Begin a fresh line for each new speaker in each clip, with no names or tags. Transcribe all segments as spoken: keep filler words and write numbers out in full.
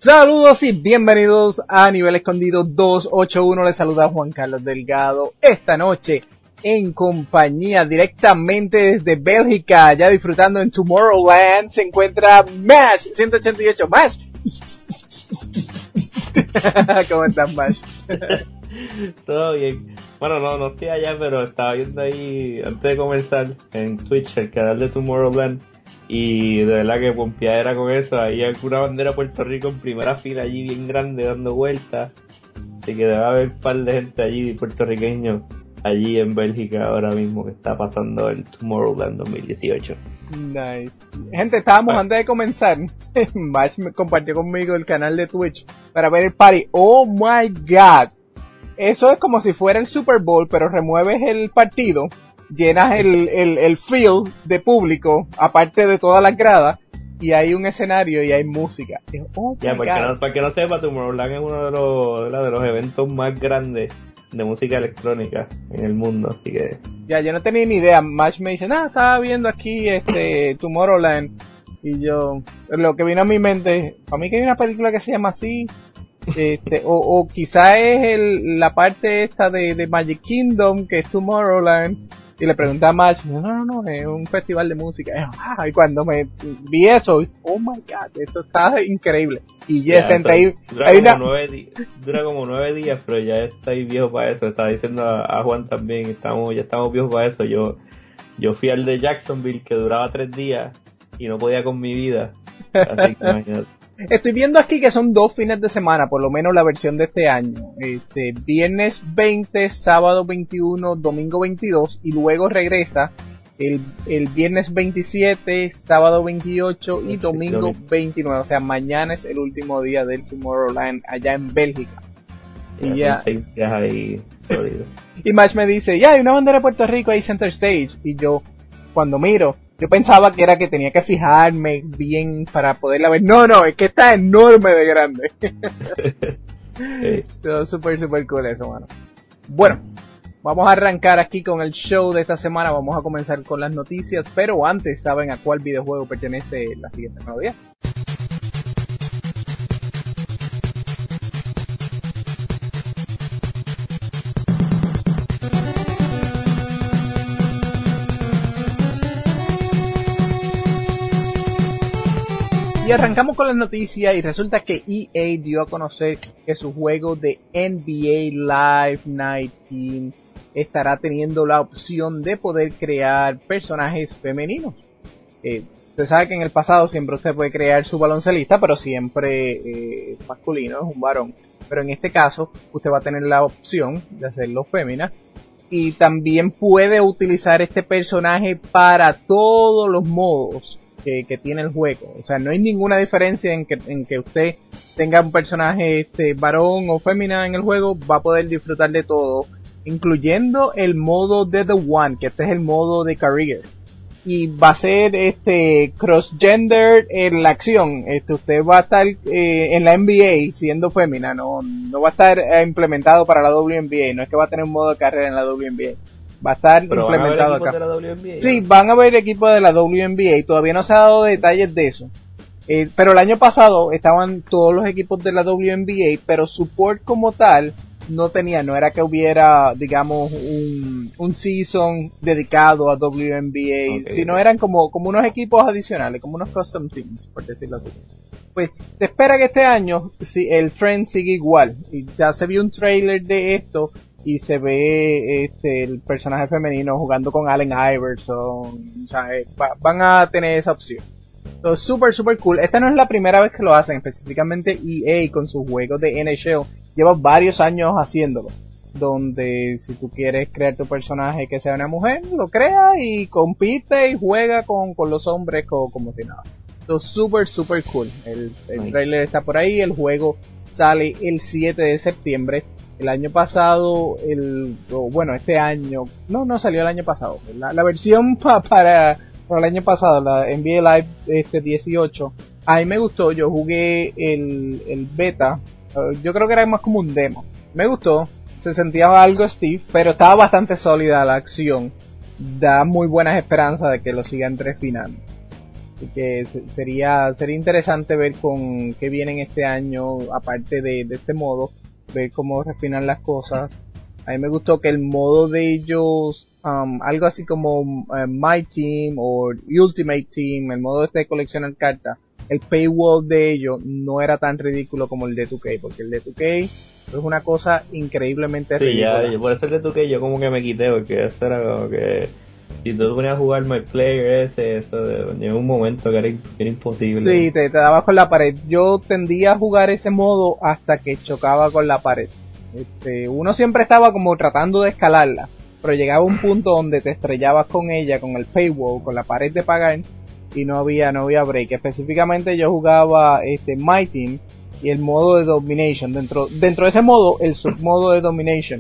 Saludos y bienvenidos a Nivel Escondido doscientos ochenta y uno. Les saluda Juan Carlos Delgado. Esta noche en compañía directamente desde Bélgica, ya disfrutando en Tomorrowland, se encuentra Mash ciento ochenta y ocho. Mash. ¿Cómo estás, Mash?
Todo bien. Bueno, no, no estoy allá, pero estaba viendo ahí antes de comenzar en Twitch el canal de Tomorrowland. Y de verdad que pompeadera con eso. Ahí hay una bandera de Puerto Rico en primera fila allí bien grande dando vueltas. Así que debe haber un par de gente allí, puertorriqueños, allí en Bélgica ahora mismo que está pasando el Tomorrowland dos mil dieciocho.
Nice. Gente, estábamos ah. antes de comenzar. Mash me compartió conmigo el canal de Twitch para ver el party. Oh my god. Eso es como si fuera el Super Bowl, pero remueves el partido, llenas el, el, el field de público, aparte de todas las gradas, y hay un escenario y hay música. Oh
ya, porque no, para que no sepa, Tomorrowland es uno de los, de los eventos más grandes de música electrónica en el mundo, así que...
Ya, yo no tenía ni idea. Mash me dice, nada, estaba viendo aquí este Tomorrowland, y yo, lo que vino a mi mente, para mí que hay una película que se llama así, este, o, o quizá es el, la parte esta de, de Magic Kingdom, que es Tomorrowland. Y le pregunté a Mash, no, no, no, es un festival de música. Y cuando me vi eso, oh my god, esto está increíble. Y ya senté ahí.
Dura, como una... nueve di- dura como nueve días, pero ya estoy viejo para eso. Estaba diciendo a, a Juan también, estamos, ya estamos viejos para eso. Yo, yo fui al de Jacksonville, que duraba tres días, y no podía con mi vida. Así que imagínate.
Estoy viendo aquí que son dos fines de semana, por lo menos la versión de este año. Este, viernes veinte, sábado veintiuno, domingo veintidós, y luego regresa el, el viernes veintisiete, sábado veintiocho y domingo veintinueve. O sea, mañana es el último día del Tomorrowland allá en Bélgica.
Y ya. ya ahí,
y Mash me dice, ya hay una bandera de Puerto Rico ahí center stage. Y yo, cuando miro, yo pensaba que era que tenía que fijarme bien para poderla ver. No, no, es que está enorme de grande. Todo súper, súper cool eso, mano. Bueno, vamos a arrancar aquí con el show de esta semana. Vamos a comenzar con las noticias, pero antes, ¿saben a cuál videojuego pertenece la siguiente melodía? Y arrancamos con las noticias y resulta que E A dio a conocer que su juego de N B A Live diecinueve estará teniendo la opción de poder crear personajes femeninos. Eh, usted sabe que en el pasado siempre usted puede crear su baloncelista, pero siempre eh, masculino, es un varón. Pero en este caso usted va a tener la opción de hacerlo fémina. Y también puede utilizar este personaje para todos los modos Que, que tiene el juego. O sea, no hay ninguna diferencia en que, en que usted tenga un personaje este varón o fémina en el juego, va a poder disfrutar de todo, incluyendo el modo de The One, que este es el modo de career. Y va a ser este cross-gender en la acción. Este, usted va a estar eh, en la N B A siendo fémina, no, no va a estar eh, implementado para la W N B A, no es que va a tener un modo de carrera en la W N B A. Va a estar
Pero
implementado
acá.
De la
W N B A,
sí, van a haber equipos de la W N B A. Todavía no se ha dado detalles de eso. Eh, pero el año pasado estaban todos los equipos de la W N B A, pero support como tal no tenía. No era que hubiera, digamos, un, un season dedicado a W N B A, okay, sino eran como, como unos equipos adicionales, como unos custom teams, por decirlo así. Pues se espera que este año si el trend siga igual. Y ya se vio un trailer de esto. Y se ve este el personaje femenino jugando con Allen Iverson. O sea, eh, va, van a tener esa opción. Entonces, súper, súper cool. Esta no es la primera vez que lo hacen. Específicamente E A con sus juegos de N H L. Lleva varios años haciéndolo. Donde si tú quieres crear tu personaje que sea una mujer, lo crea y compite y juega con, con los hombres como, como si nada. Entonces, súper, súper cool. El, el nice. Trailer está por ahí. El juego sale el siete de septiembre. El año pasado, el o bueno, este año, no, no salió el año pasado. La, la versión pa, para, para el año pasado, la N B A Live este dieciocho, a mí me gustó. Yo jugué el, el beta, uh, yo creo que era más como un demo. Me gustó, se sentía algo stiff, pero estaba bastante sólida la acción. Da muy buenas esperanzas de que lo sigan refinando. Así que sería sería interesante ver con qué vienen este año, aparte de, de este modo, ver cómo refinan las cosas. A mí me gustó que el modo de ellos, um, algo así como uh, My Team o Ultimate Team, el modo este de coleccionar cartas, el paywall de ellos no era tan ridículo como el de dos K, porque el de dos K es una cosa increíblemente
sí,
ridícula.
Sí, ya, por eso el de dos K yo como que me quité, porque eso era como que... Si tú te ponías a jugar My Player ese, eso llegó un momento que era, que era imposible.
Sí, te, te dabas con la pared. Yo tendía a jugar ese modo hasta que chocaba con la pared. Este, uno siempre estaba como tratando de escalarla, pero llegaba un punto donde te estrellabas con ella, con el paywall, con la pared de pagar, y no había, no había break. Específicamente yo jugaba este My Team y el modo de Domination. Dentro, dentro de ese modo, el submodo de Domination.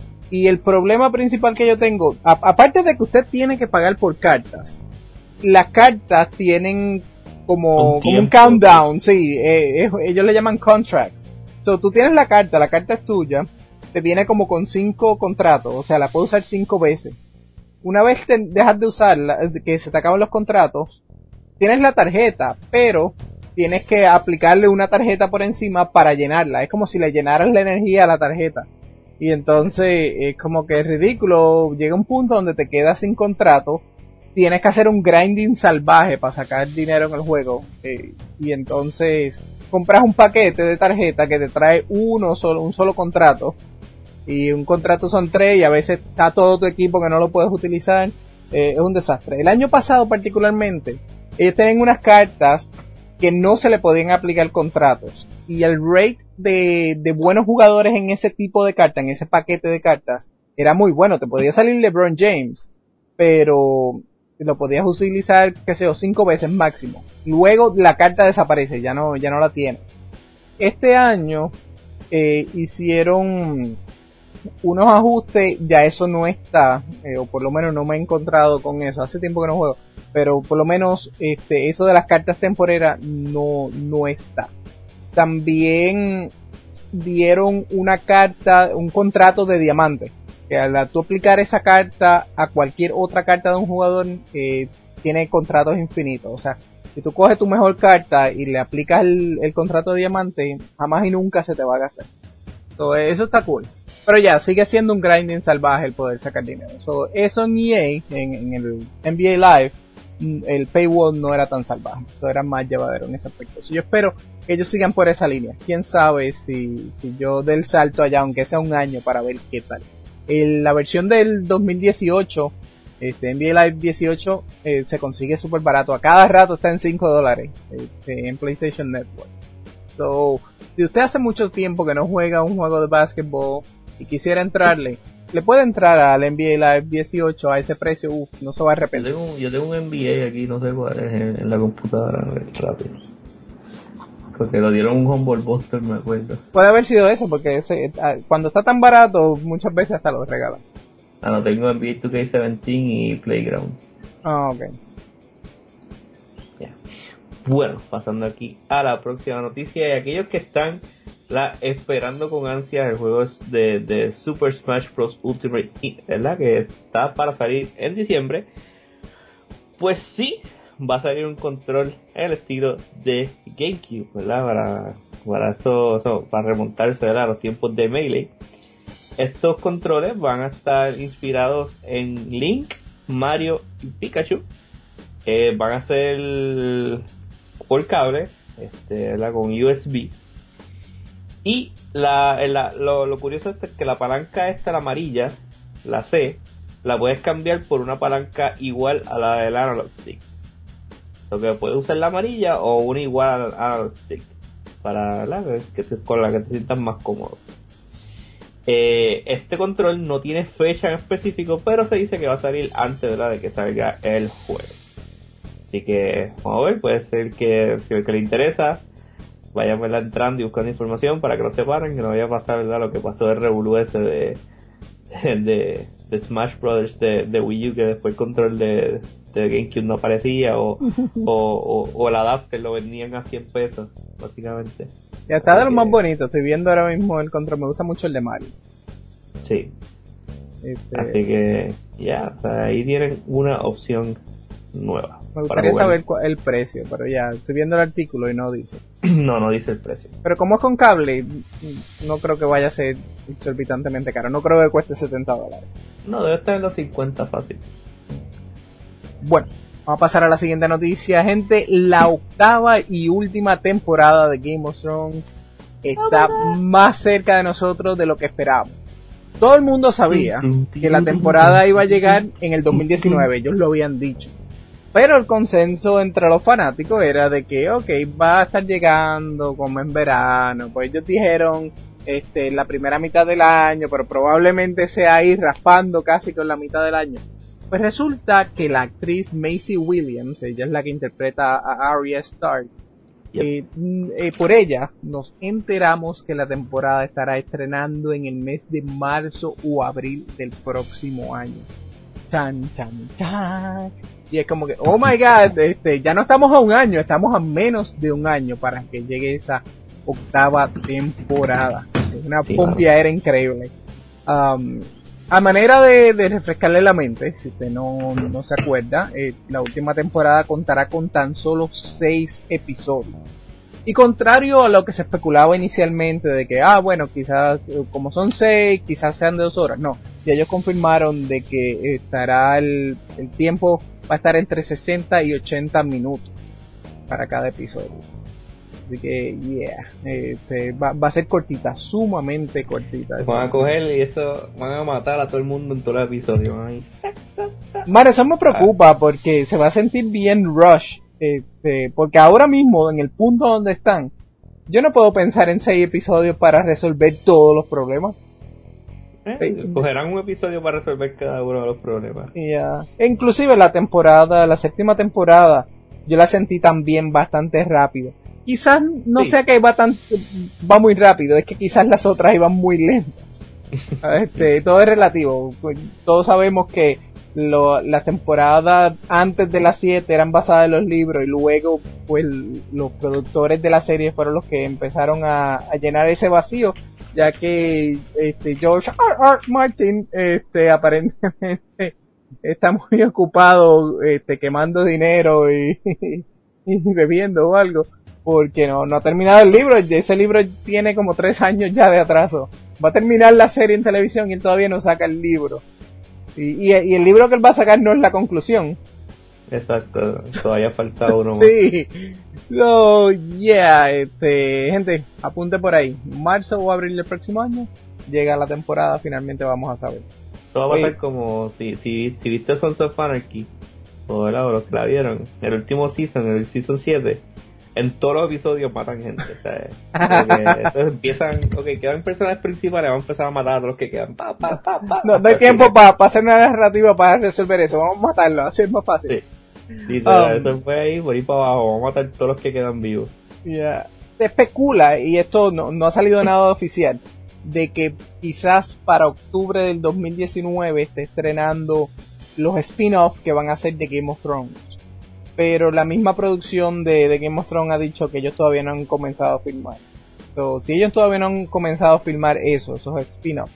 Y el problema principal que yo tengo, a, aparte de que usted tiene que pagar por cartas, las cartas tienen como un, como un countdown, sí, eh, eh, ellos le llaman contracts. So, tú tienes la carta, la carta es tuya, te viene como con cinco contratos, o sea, la puedes usar cinco veces. Una vez te dejas de usarla, que se te acaban los contratos, tienes la tarjeta, pero tienes que aplicarle una tarjeta por encima para llenarla. Es como si le llenaras la energía a la tarjeta. Y entonces es como que es ridículo, llega un punto donde te quedas sin contrato, tienes que hacer un grinding salvaje para sacar dinero en el juego, eh, y entonces compras un paquete de tarjeta que te trae uno solo, un solo contrato, y un contrato son tres y a veces está todo tu equipo que no lo puedes utilizar, eh, es un desastre. El año pasado particularmente, ellos tenían unas cartas que no se le podían aplicar contratos, y el rate de, de buenos jugadores en ese tipo de cartas, en ese paquete de cartas, era muy bueno. Te podía salir LeBron James, pero lo podías utilizar, qué sé yo, cinco veces máximo. Luego la carta desaparece, ya no, ya no la tienes. Este año eh, hicieron unos ajustes, ya eso no está, eh, o por lo menos no me he encontrado con eso. Hace tiempo que no juego, pero por lo menos este, eso de las cartas temporeras no, no está. También dieron una carta, un contrato de diamante, que al tú aplicar esa carta a cualquier otra carta de un jugador, eh, tiene contratos infinitos. O sea, si tú coges tu mejor carta y le aplicas el, el contrato de diamante, jamás y nunca se te va a gastar. So, eso está cool. Pero ya, sigue siendo un grinding salvaje el poder sacar dinero. So, eso en E A, en, en el N B A Live, el paywall no era tan salvaje, eso era más llevadero en ese aspecto. So, yo espero que ellos sigan por esa línea. Quién sabe si, si yo dé el salto allá, aunque sea un año, para ver qué tal. El, la versión del dos mil dieciocho, este N B A Live dieciocho, eh, se consigue súper barato. A cada rato está en cinco dólares este, en PlayStation Network. So, si usted hace mucho tiempo que no juega un juego de básquetbol y quisiera entrarle, le puede entrar al N B A Live dieciocho a ese precio, uff, no se va a arrepentir.
Yo tengo, yo tengo un N B A aquí, no sé cuál es, en, en la computadora, rápido. Porque lo dieron un Humble Buster, me acuerdo.
Puede haber sido eso, porque ese, cuando está tan barato, muchas veces hasta lo regalan.
Ah, no, tengo N B A dos K diecisiete y Playground.
Ah, ok.
Yeah. Bueno, pasando aquí a la próxima noticia, y aquellos que están la esperando con ansias el juego de, de Super Smash Bros. Ultimate, ¿verdad? Que está para salir en diciembre. Pues sí, va a salir un control en el estilo de GameCube, ¿verdad? Para, para esto, eso, para remontarse, ¿verdad?, a los tiempos de Melee. Estos controles van a estar inspirados en Link, Mario y Pikachu. Eh, van a ser por cable, este, ¿verdad?, con U S B. Y la, la, lo, lo curioso es que la palanca esta, la amarilla, la C, la puedes cambiar por una palanca igual a la del Analog Stick. Lo que puedes usar la amarilla o una igual al Analog Stick, para la que te, con la que te sientas más cómodo. Eh, este control no tiene fecha en específico, pero se dice que va a salir antes, ¿verdad?, de que salga el juego. Así que vamos a ver, puede ser que si el que le interesa vayan, ¿verdad?, entrando y buscando información para que lo separen, que no vaya a pasar, ¿verdad?, lo que pasó de revolú ese de, de, de Smash Brothers de, de Wii U, que después el control de, de GameCube no aparecía, o, o, o, o el adapter lo vendían a cien pesos, básicamente.
Ya está de los más bonitos, estoy viendo ahora mismo el control, me gusta mucho el de Mario.
Sí.
Este...
Así que, ya, yeah, o sea, ahí tienen una opción nueva.
Me gustaría saber cuál, el precio, pero ya, estoy viendo el artículo y no dice.
No, no dice el precio.
Pero como es con cable, no creo que vaya a ser exorbitantemente caro. No creo que cueste setenta dólares.
No, debe estar en los cincuenta fácil.
Bueno, vamos a pasar a la siguiente noticia, gente. La octava y última temporada de Game of Thrones está más cerca de nosotros de lo que esperábamos. Todo el mundo sabía que la temporada iba a llegar en el dos mil diecinueve, ellos lo habían dicho. Pero el consenso entre los fanáticos era de que, ok, va a estar llegando como en verano. Pues ellos dijeron este, la primera mitad del año, pero probablemente sea ir raspando casi con la mitad del año. Pues resulta que la actriz Maisie Williams, ella es la que interpreta a Arya Stark, yep. eh, eh, por ella nos enteramos que la temporada estará estrenando en el mes de marzo o abril del próximo año. Chan, chan, chan. Y es como que, oh my god, este, ya no estamos a un año, estamos a menos de un año para que llegue esa octava temporada. Es una sí, pompiadera claro. increíble. Um, a manera de, de refrescarle la mente, si usted no, no se acuerda, eh, la última temporada contará con tan solo seis episodios. Y contrario a lo que se especulaba inicialmente de que, ah, bueno, quizás, como son seis, quizás sean de dos horas. No, ya ellos confirmaron de que estará el, el tiempo, va a estar entre sesenta y ochenta minutos para cada episodio. Así que, yeah, este, va, va a ser cortita, sumamente cortita.
Van a coger y eso, van a matar a todo el mundo en todo el episodio.
Mano, eso me preocupa porque se va a sentir bien rush. Este, porque ahora mismo, en el punto donde están, yo no puedo pensar en seis episodios para resolver todos los problemas.
Eh, cogerán un episodio para resolver cada uno de los problemas.
Yeah. Inclusive la temporada, la séptima temporada, yo la sentí también bastante rápido. Quizás no sí. sea que va tan, va muy rápido, es que quizás las otras iban muy lentas. Este, todo es relativo. Todos sabemos que Lo, las temporadas antes de las siete eran basadas en los libros y luego pues los productores de la serie fueron los que empezaron a, a llenar ese vacío, ya que este George R. R. Martin este aparentemente está muy ocupado este quemando dinero y, y bebiendo o algo porque no, no ha terminado el libro. Ese libro tiene como tres años ya de atraso. Va a terminar la serie en televisión y él todavía no saca el libro. Y, y, y el libro que él va a sacar no es la conclusión.
Exacto, todavía falta uno más.
Sí, so, yeah, este, gente, apunte por ahí. Marzo o abril del próximo año llega la temporada, finalmente vamos a saber.
Todo va a ser como, si, si, si viste Sons of Anarchy, o los que la vieron, el último season, el season siete, en todos los episodios matan gente, ¿sabes? Entonces empiezan, ok, quedan personajes principales, vamos a empezar a matar a todos los que quedan. Pa, pa, pa, pa,
no, no hay tiempo para pa hacer una narrativa para resolver eso, vamos a matarlo, así es más fácil.
Sí, literal, um, eso fue ahí, por ahí para abajo, vamos a matar a todos los que quedan vivos.
Yeah. Se especula, y esto no, no ha salido nada oficial, de que quizás para octubre del dos mil diecinueve esté estrenando los spin-offs que van a ser de Game of Thrones. Pero la misma producción de, de Game of Thrones ha dicho que ellos todavía no han comenzado a filmar. So, si ellos todavía no han comenzado a filmar eso, esos spin-offs,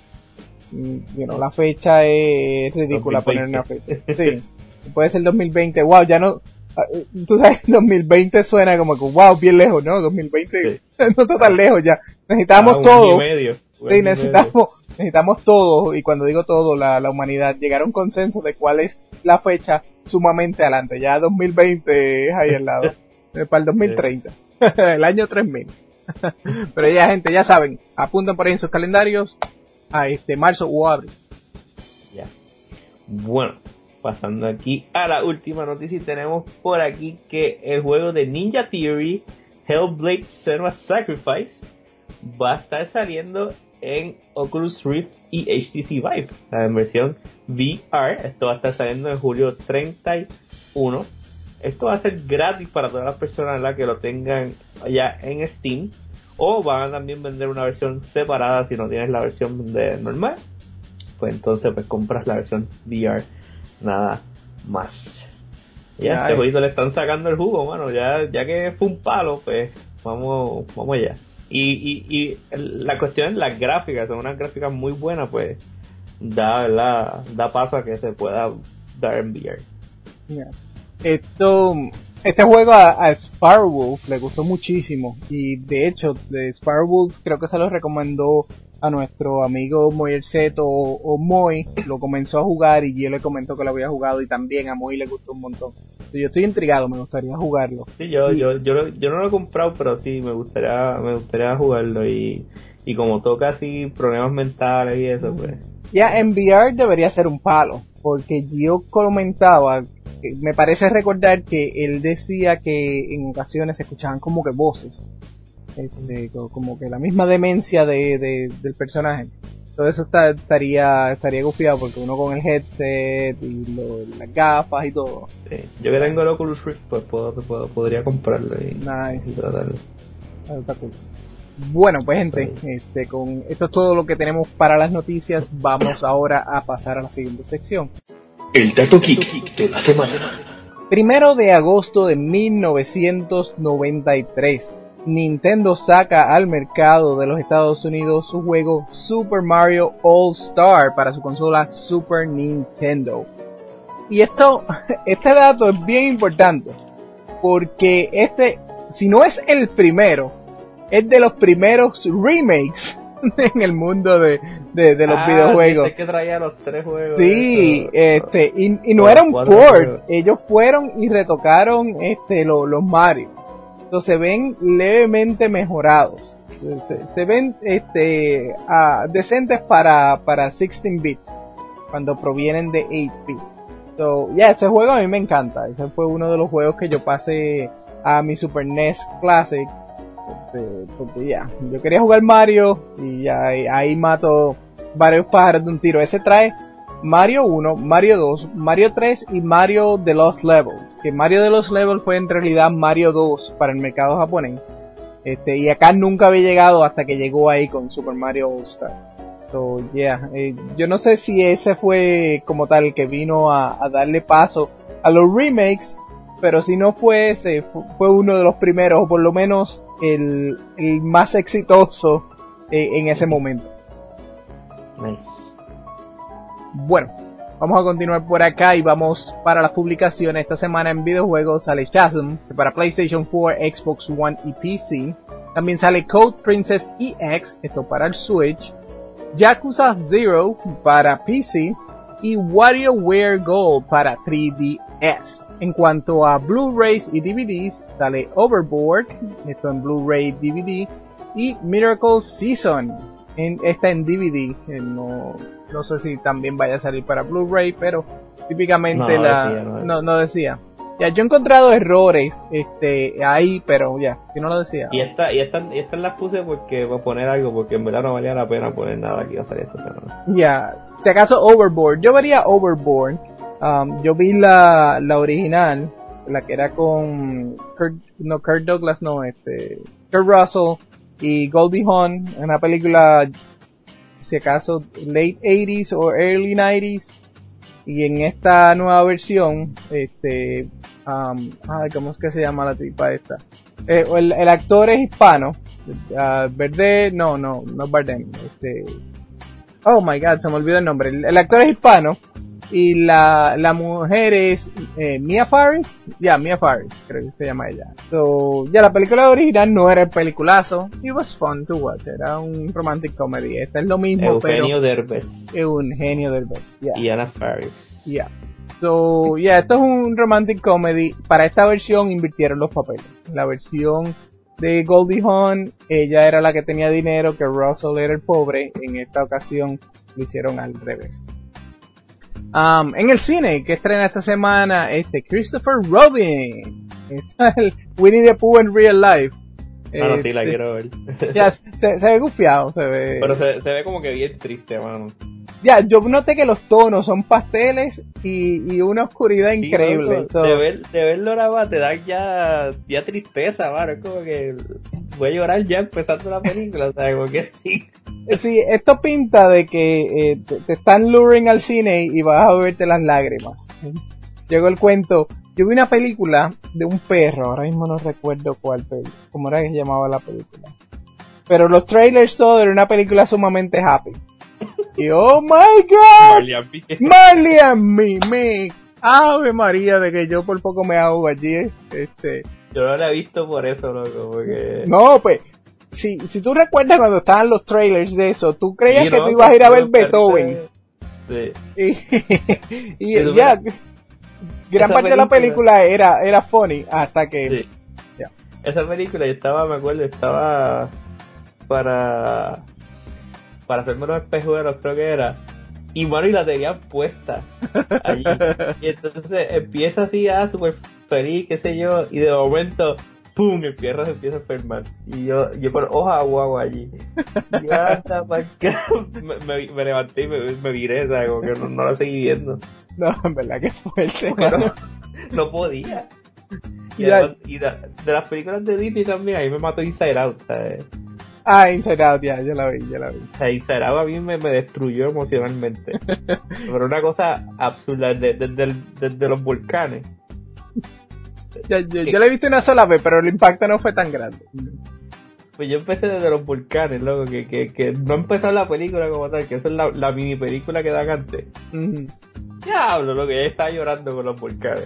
you know, la fecha es ridícula poner una fecha. Sí, puede ser dos mil veinte. Wow, ya no, tú sabes, dos mil veinte suena como que wow, bien lejos, ¿no? dos mil veinte sí. No está tan lejos ya. Necesitamos ah, todo. Un año y medio. Un sí, necesitamos, necesitamos todo, y cuando digo todo, la, la humanidad, llegar a un consenso de cuál es la fecha sumamente adelante. Ya dos mil veinte es ahí al lado. Para el dos mil treinta. Sí. El año tres mil. Pero ya, gente, ya saben, apunten por ahí en sus calendarios a este marzo o abril.
Ya. Bueno, pasando aquí a la última noticia, tenemos por aquí que el juego de Ninja Theory, Hellblade Senua's Sacrifice, va a estar saliendo en Oculus Rift y H T C Vive, la versión V R. Esto va a estar saliendo en julio treinta y uno. Esto va a ser gratis para todas las personas, ¿verdad?, que lo tengan ya en Steam, o van a también vender una versión separada. Si no tienes la versión de normal, pues entonces pues compras la versión V R, nada más. Ya, ya este jueguito le están sacando el jugo, mano. Ya, ya que fue un palo, pues vamos, vamos allá. Y, y, y la cuestión es las gráficas, son unas gráficas muy buenas, pues da, ¿verdad?, da paso a que se pueda dar en V R.
Yeah. esto, este juego a, a Sparrowwolf le gustó muchísimo y de hecho de Sparrowwolf creo que se lo recomendó a nuestro amigo Moyerset o, o Moy, lo comenzó a jugar y yo le comentó que lo había jugado y también a Moy le gustó un montón. Yo estoy intrigado, me gustaría jugarlo.
Sí, yo,
y,
yo, yo, lo- yo no lo he comprado, pero sí, me gustaría, me gustaría jugarlo y, y como toca así problemas mentales y eso, pues.
Ya en V R debería ser un palo, porque yo comentaba, eh, me parece recordar que él decía que en ocasiones se escuchaban como que voces, este, co- como que la misma demencia de, de- del personaje. Todo eso está, estaría estaría gufiado porque uno con el headset y lo- las gafas y todo.
Sí. Yo que tengo el Oculus Rift, pues puedo, puedo, podría comprarlo y,
Nice.
y tratarlo.
Ah, está cool. Bueno, pues gente, este, con esto es todo lo que tenemos para las noticias. Vamos ahora a pasar a la siguiente sección.
El dato geek de la semana.
Primero de agosto de mil novecientos noventa y tres, Nintendo saca al mercado de los Estados Unidos su juego Super Mario All Star para su consola Super Nintendo. Y esto, este dato es bien importante, porque este, si no es el primero, es de los primeros remakes en el mundo de, de, de los
ah,
videojuegos.
Es que traía los tres juegos.
Sí,
estos,
este, y, y no
los
era un
cuatro
port,
juegos.
ellos fueron y retocaron este lo- los Mario. Entonces se ven levemente mejorados. Se, se ven este ah, decentes para, para dieciséis bits cuando provienen de ocho bits. So, yeah, ese juego a mí me encanta. Ese fue uno de los juegos que yo pasé a mi Super N E S Classic. Este, porque ya, yo quería jugar Mario y ya ahí, ahí mato varios pájaros de un tiro. Ese trae Mario uno, Mario dos, Mario tres y Mario The Lost Levels. Que Mario The Lost Levels fue en realidad Mario dos para el mercado japonés. Este, y acá nunca había llegado hasta que llegó ahí con Super Mario All Star. So, yeah, eh, yo no sé si ese fue como tal el que vino a, a darle paso a los remakes, pero si no fue ese, fu- fue uno de los primeros, o por lo menos el, el más exitoso eh, en ese momento.
Nice.
Bueno, vamos a continuar por acá y vamos para las publicaciones. Esta semana en videojuegos sale Shazam para PlayStation cuatro, Xbox One y P C. También sale Code Princess E X, esto para el Switch. Yakuza Zero para P C y WarioWare Gold para tres D S. En cuanto a Blu-rays y D V Ds, sale Overboard, esto en Blu-ray D V D, y Miracle Season, en, está en D V D, eh, no, no sé si también vaya a salir para Blu-ray, pero típicamente
No,
la,
decía, no.
no, no decía. Ya, yo he encontrado errores, este, ahí, pero ya, que no lo decía.
Y esta, y esta, y estas las puse porque voy a poner algo, porque en verdad no valía la pena poner nada que iba a salir esta semana.
Ya, si acaso Overboard, yo vería Overboard. Um, yo vi la, la original, la que era con Kurt, no, Kurt Douglas, no, este, Kurt Russell y Goldie Hawn, una película, si acaso, late eighties o early nineties, y en esta nueva versión, este, um, ay, ¿cómo es que se llama la tipa esta? Eh, el, el actor es hispano, uh, Verde, no, no, no es Bardem, este, oh my god, se me olvidó el nombre, el, el actor es hispano, y la, la mujer es eh, Mia Faris, ya, yeah, Mia Faris, creo que se llama ella. So, ya, la película original no era el peliculazo, it was fun to watch, era un romantic comedy, esta es lo mismo,
Eugenio
pero
Derbez
es un genio del best, yeah.
y Anna Faris.
Yeah. So, yeah, esto es un romantic comedy. Para esta versión invirtieron los papeles. La versión de Goldie Hawn, ella era la que tenía dinero, que Russell era el pobre. En esta ocasión lo hicieron al revés. Um, en el cine, que estrena esta semana, este, Christopher Robin. Está el Winnie the Pooh en real life.
Ah, no, sí, la
Este,
quiero ver.
ya, se, se ve gufiado, se ve.
Pero se, se ve como que bien triste, mano.
Ya, yo noté que los tonos son pasteles y, y una oscuridad
Sí,
increíble.
loco,
So,
de, ver, de verlo ahora más te da ya, ya tristeza, mano. Es como que voy a llorar ya empezando la película, ¿sabes? Como que sí.
sí, esto pinta de que eh, te, te están luring al cine y vas a beberte las lágrimas. Llegó el cuento. Yo vi una película de un perro, ahora mismo no recuerdo cuál, cómo era que se llamaba la película. Pero los trailers todo era una película sumamente happy. Y oh my god,
Marley and me.
Marley and me, me Ave María, de que yo por poco me ahogo allí, este...
Yo no la he visto por eso, loco, porque...
No, pues, si, si tú recuerdas cuando estaban los trailers de eso, tú creías
Sí,
que
no,
tú ibas a ir a ver
no,
Beethoven.
Sí.
Y, y
Eso
ya,
me-
gran
esa
parte de la
película-
película era, era funny, hasta que...
Sí.
Ya.
Esa película yo estaba, me acuerdo, estaba para para hacerme unos espejuelos, creo que era, y mano, y la tenían puesta allí. Y entonces empieza así, ah, súper feliz, qué sé yo, y de momento, pum, el perro se empieza a enfermar. Y yo, yo por hoja guau allí. Y yo hasta para acá, me, me, me levanté y me, me viré, ¿sabes? Como que no, no la seguí viendo.
No, en verdad que fuerte.
Porque no, no podía. Y,
Ya.
además, y de, de las películas de Disney también, ahí me mató Inside Out, ¿sabes?
Ah, Inside Out, ya, yo la vi, yo la vi.
O sea, Inside Out a mí me, me destruyó emocionalmente. Pero una cosa absurda, desde, desde, desde los volcanes.
Ya, yo, yo la he visto una sola vez, pero el impacto no fue tan grande.
Pues yo empecé desde los volcanes, loco, que, que, que no empezó la película como tal, que esa es la, la mini película que dan antes.
Ujú.
Diablo, loco, ya estaba llorando con los volcanes.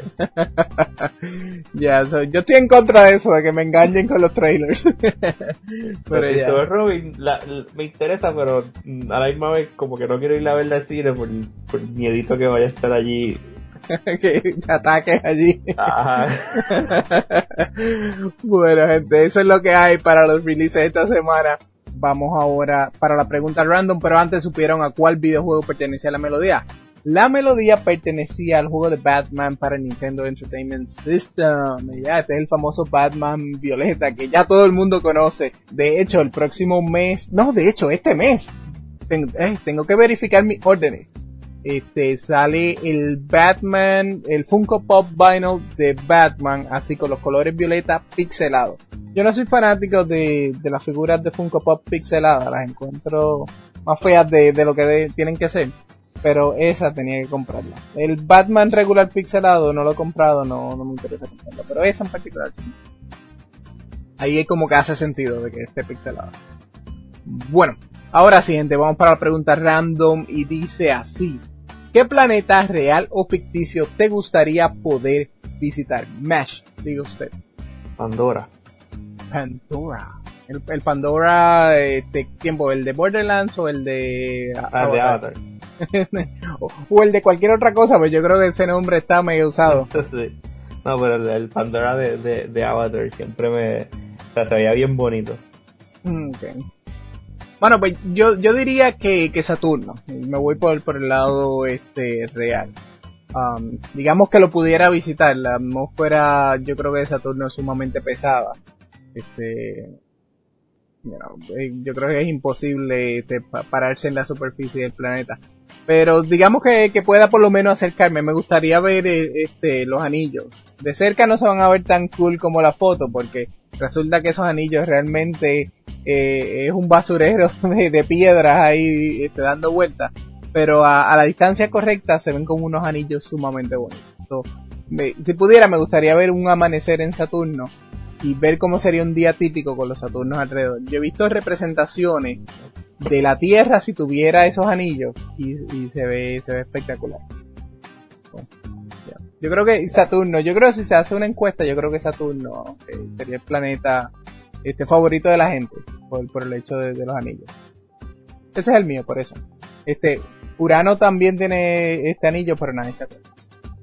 Ya, so, yo estoy en contra de eso, de que me engañen con los trailers. Pero
Pero
ya.
Christopher Robin la, la- me interesa, pero mm, a la misma vez como que no quiero ir a verla al cine por, por miedito que vaya a estar allí.
Que ataques allí.
Ajá.
Bueno, gente, eso es lo que hay para los releases de esta semana. Vamos ahora para la pregunta random, pero antes supieron a cuál videojuego pertenecía la melodía. La melodía pertenecía al juego de Batman para Nintendo Entertainment System. Y ya, este es el famoso Batman Violeta que ya todo el mundo conoce. De hecho, el próximo mes, no, de hecho, este mes, tengo, eh, tengo que verificar mis órdenes. Este, sale el Batman, el Funko Pop Vinyl de Batman, así con los colores violeta pixelados. Yo no soy fanático de, de las figuras de Funko Pop pixeladas, las encuentro más feas de, de lo que de- tienen que ser. Pero esa tenía que comprarla. El Batman regular pixelado no lo he comprado, no, no me interesa comprarlo. Pero esa en particular, sí. Ahí es como que hace sentido de que esté pixelado. Bueno, ahora sí, gente, vamos para la pregunta random y dice así. ¿Qué planeta real o ficticio te gustaría poder visitar? Mesh, diga usted.
Pandora.
Pandora. El, el Pandora, este tiempo, el de Borderlands o el de
Ah, de Avatar.
o, o el de cualquier otra cosa, pues yo creo que ese nombre está medio usado.
Sí. No, pero el, el Pandora de, de, de Avatar siempre me... O sea, se veía bien bonito.
Mm, okay. Bueno, pues yo, yo diría que, que Saturno. Me voy por, por el lado este real. Um, digamos que lo pudiera visitar. La atmósfera, yo creo que de Saturno es sumamente pesada. Este, you know, eh, yo creo que es imposible este, pa- pararse en la superficie del planeta. Pero digamos que, que pueda por lo menos acercarme. Me gustaría ver eh, este, los anillos. De cerca no se van a ver tan cool como la foto, porque resulta que esos anillos realmente eh, es un basurero de, de piedras ahí este, dando vueltas. Pero a, a la distancia correcta se ven como unos anillos sumamente bonitos. So, me- si pudiera, me gustaría ver un amanecer en Saturno y ver cómo sería un día típico con los Saturnos alrededor. Yo he visto representaciones de la Tierra si tuviera esos anillos y, y se ve se ve espectacular. Bueno, ya. Yo creo que Saturno, yo creo que si se hace una encuesta, yo creo que Saturno eh, sería el planeta este favorito de la gente por, por el hecho de, de los anillos. Ese es el mío, por eso. Este Urano también tiene este anillo, pero nadie se acuerda.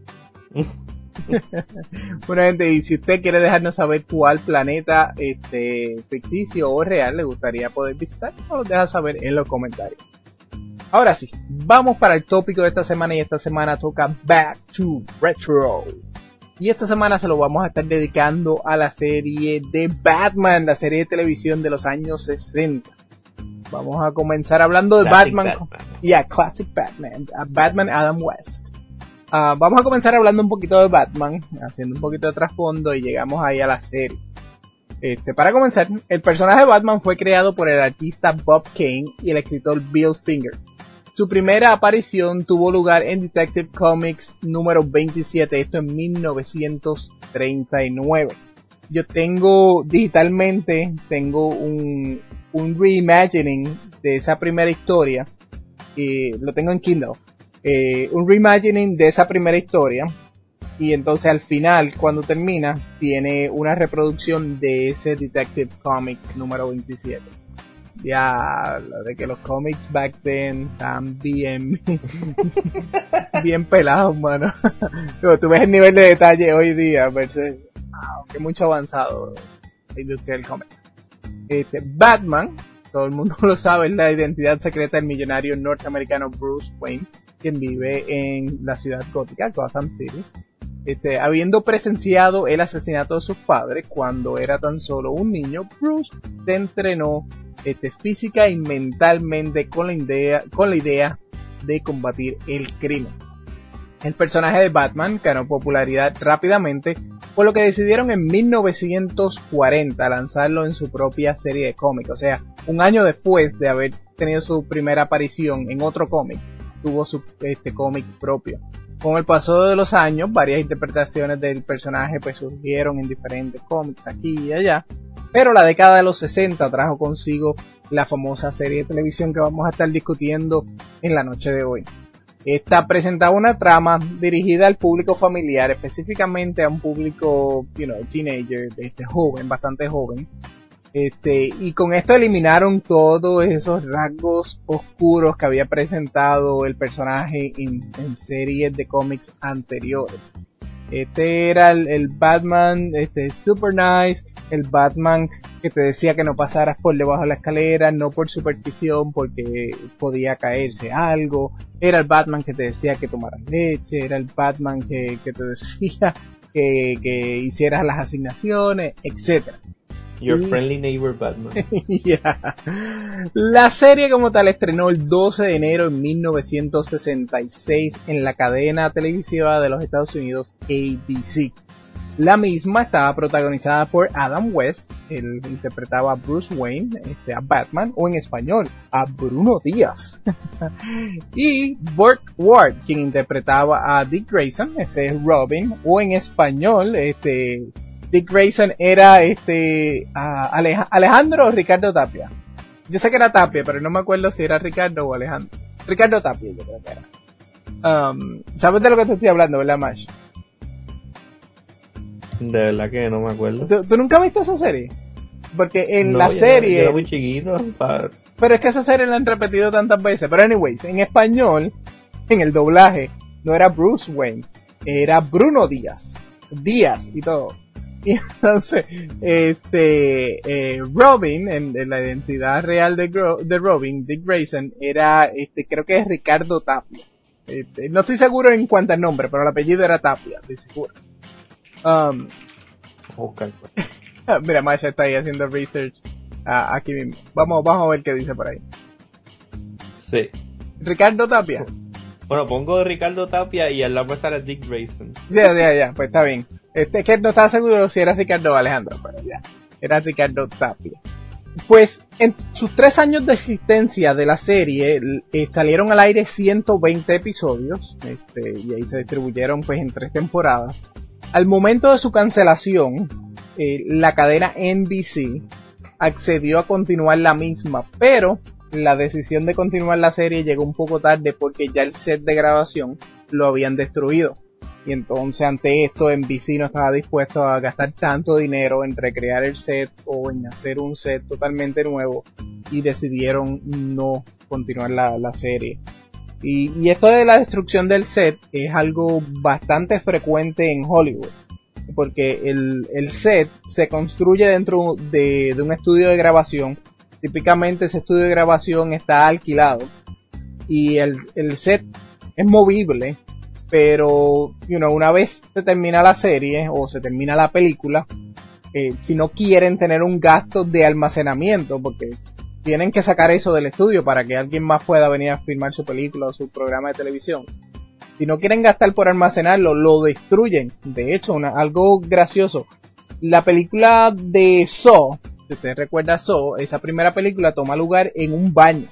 Bueno, gente, y si usted quiere dejarnos saber cuál planeta este ficticio o real le gustaría poder visitar, nos lo deja saber en los comentarios. Ahora sí, vamos para el tópico de esta semana, y esta semana toca Back to Retro. Y esta semana se lo vamos a estar dedicando a la serie de Batman, la serie de televisión de los años sesenta. Vamos a comenzar hablando de
Classic
Batman.
Batman.
Yeah, Classic Batman. Uh, Batman Adam West. Uh, vamos a comenzar hablando un poquito de Batman, haciendo un poquito de trasfondo y llegamos ahí a la serie. Este, para comenzar, el personaje de Batman fue creado por el artista Bob Kane y el escritor Bill Finger. Su primera aparición tuvo lugar en Detective Comics número veintisiete, esto en mil novecientos treinta y nueve. Yo tengo digitalmente, tengo un, un reimagining de esa primera historia, y lo tengo en Kindle. eh, un reimagining de esa primera historia. Y entonces al final, cuando termina, tiene una reproducción de ese Detective Comic número veintisiete. Ya, lo de que los cómics back then están bien, bien pelados, mano. Pero tú ves el nivel de detalle hoy día versus, wow, que mucho avanzado la industria del cómic. Este, Batman, todo el mundo lo sabe, es la identidad secreta del millonario norteamericano Bruce Wayne, quien vive en la ciudad gótica, Gotham City. Este, habiendo presenciado el asesinato de sus padres cuando era tan solo un niño, Bruce se entrenó este, física y mentalmente con la idea, con la idea de combatir el crimen. El personaje de Batman ganó popularidad rápidamente, por lo que decidieron en mil novecientos cuarenta lanzarlo en su propia serie de cómics. O sea, un año después de haber tenido su primera aparición en otro cómic, tuvo su este cómic propio. Con el paso de los años, varias interpretaciones del personaje pues surgieron en diferentes cómics aquí y allá, pero la década de los sesenta trajo consigo la famosa serie de televisión que vamos a estar discutiendo en la noche de hoy. Esta presentaba una trama dirigida al público familiar, específicamente a un público, you know, teenager, este, joven, bastante joven. Este, y con esto eliminaron todos esos rasgos oscuros que había presentado el personaje en, en series de cómics anteriores. Este era el, el Batman, este, super nice, el Batman que te decía que no pasaras por debajo de la escalera, no por superstición, porque podía caerse algo. Era el Batman que te decía que tomaras leche, era el Batman que, que te decía que, que hicieras las asignaciones, etcétera.
Your friendly neighbor Batman.
Yeah. La serie como tal estrenó el doce de enero de mil novecientos sesenta y seis en la cadena televisiva de los Estados Unidos A B C. La misma estaba protagonizada por Adam West, él interpretaba a Bruce Wayne, este, a Batman, o en español, a Bruno Díaz. Y Burt Ward, quien interpretaba a Dick Grayson, ese es Robin, o en español, este... Dick Grayson era este uh, Alej- Alejandro o Ricardo Tapia. Yo sé que era Tapia, pero no me acuerdo si era Ricardo o Alejandro. Ricardo Tapia, yo creo que era. Um, ¿Sabes de lo que te estoy hablando, verdad, Mash?
De verdad que no me acuerdo.
¿Tú, ¿tú nunca viste esa serie? Porque en
no,
la
yo
serie...
No, yo era muy chiquito. Para...
Pero es que esa serie la han repetido tantas veces. Pero anyways, en español, en el doblaje, no era Bruce Wayne, era Bruno Díaz. Díaz y todo. Y entonces, este, eh, Robin, en, en la identidad real de, Gro- de Robin, Dick Grayson, era, este, creo que es Ricardo Tapia. Este, no estoy seguro en cuanto al nombre, pero el apellido era Tapia, estoy seguro. Um,
okay.
Mira, Masha está ahí haciendo research uh, aquí mismo. Vamos, vamos a ver qué dice por ahí.
Sí.
Ricardo Tapia.
Bueno, pongo Ricardo Tapia y al lado sale Dick Grayson.
Ya, ya, ya, pues está bien. Este, es que no estaba seguro si era Ricardo o Alejandro, pero ya, era Ricardo Tapia. Pues, en sus tres años de existencia de la serie, eh, salieron al aire ciento veinte episodios, este, y ahí se distribuyeron pues en tres temporadas. Al momento de su cancelación, eh, la cadena N B C accedió a continuar la misma, pero la decisión de continuar la serie llegó un poco tarde porque ya el set de grabación lo habían destruido. Y entonces ante esto N B C no estaba dispuesto a gastar tanto dinero en recrear el set o en hacer un set totalmente nuevo y decidieron no continuar la, la serie. Y, y esto de la destrucción del set es algo bastante frecuente en Hollywood, porque el, el set se construye dentro de, de un estudio de grabación. Típicamente ese estudio de grabación está alquilado y el, el set es movible, pero you know, una vez se termina la serie o se termina la película, eh, si no quieren tener un gasto de almacenamiento, porque tienen que sacar eso del estudio para que alguien más pueda venir a filmar su película o su programa de televisión. Si no quieren gastar por almacenarlo, lo destruyen. De hecho, una, algo gracioso, la película de Saw, si usted recuerda Saw, esa primera película toma lugar en un baño.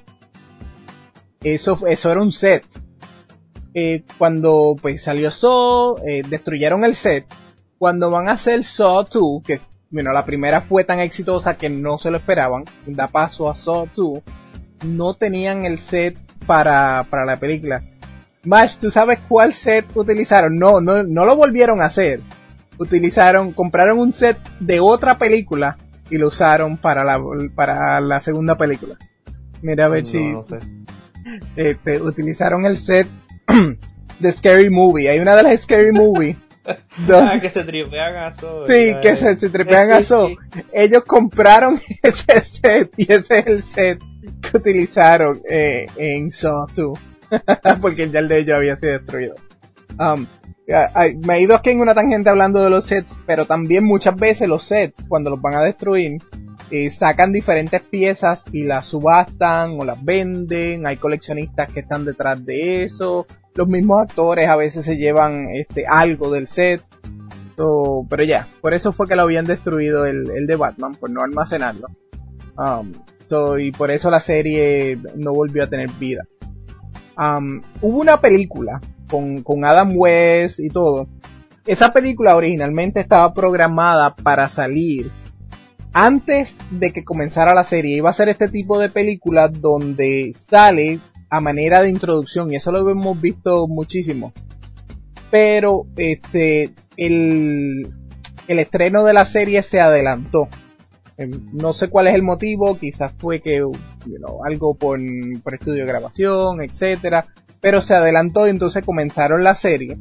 Eso, eso era un set. Eh, cuando pues salió Saw, eh, destruyeron el set. Cuando van a hacer Saw dos, que bueno, la primera fue tan exitosa que no se lo esperaban, da paso a Saw dos, no tenían el set para, para la película. Mash, ¿tú sabes cuál set utilizaron? No, no, no lo volvieron a hacer. Utilizaron, compraron un set de otra película y lo usaron para la, para la segunda película. Mira a ver
no,
si,
no sé.
este, utilizaron el set de Scary Movie. Hay una de las Scary Movie.
Donde, ah, que se tripean a Saw.
Sí, que se, se tripean a Saw. Ellos compraron ese set y ese es el set que utilizaron eh, en Saw dos. Porque ya el de ellos había sido destruido. Um, me he ido aquí en una tangente hablando de los sets, pero también muchas veces los sets, cuando los van a destruir, eh, sacan diferentes piezas y las subastan o las venden. Hay coleccionistas que están detrás de eso. Los mismos actores a veces se llevan este algo del set. So, pero ya, por eso fue que lo habían destruido el, el de Batman, por no almacenarlo. Um, so, y por eso la serie no volvió a tener vida. Um, hubo una película con, con Adam West y todo. Esa película originalmente estaba programada para salir antes de que comenzara la serie. Iba a ser este tipo de película donde sale a manera de introducción, y eso lo hemos visto muchísimo. Pero este el, el estreno de la serie se adelantó. No sé cuál es el motivo, quizás fue que you know, algo por, por estudio de grabación, etcétera, pero se adelantó y entonces comenzaron la serie.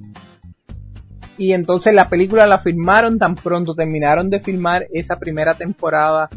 Y entonces la película la filmaron tan pronto terminaron de filmar esa primera temporada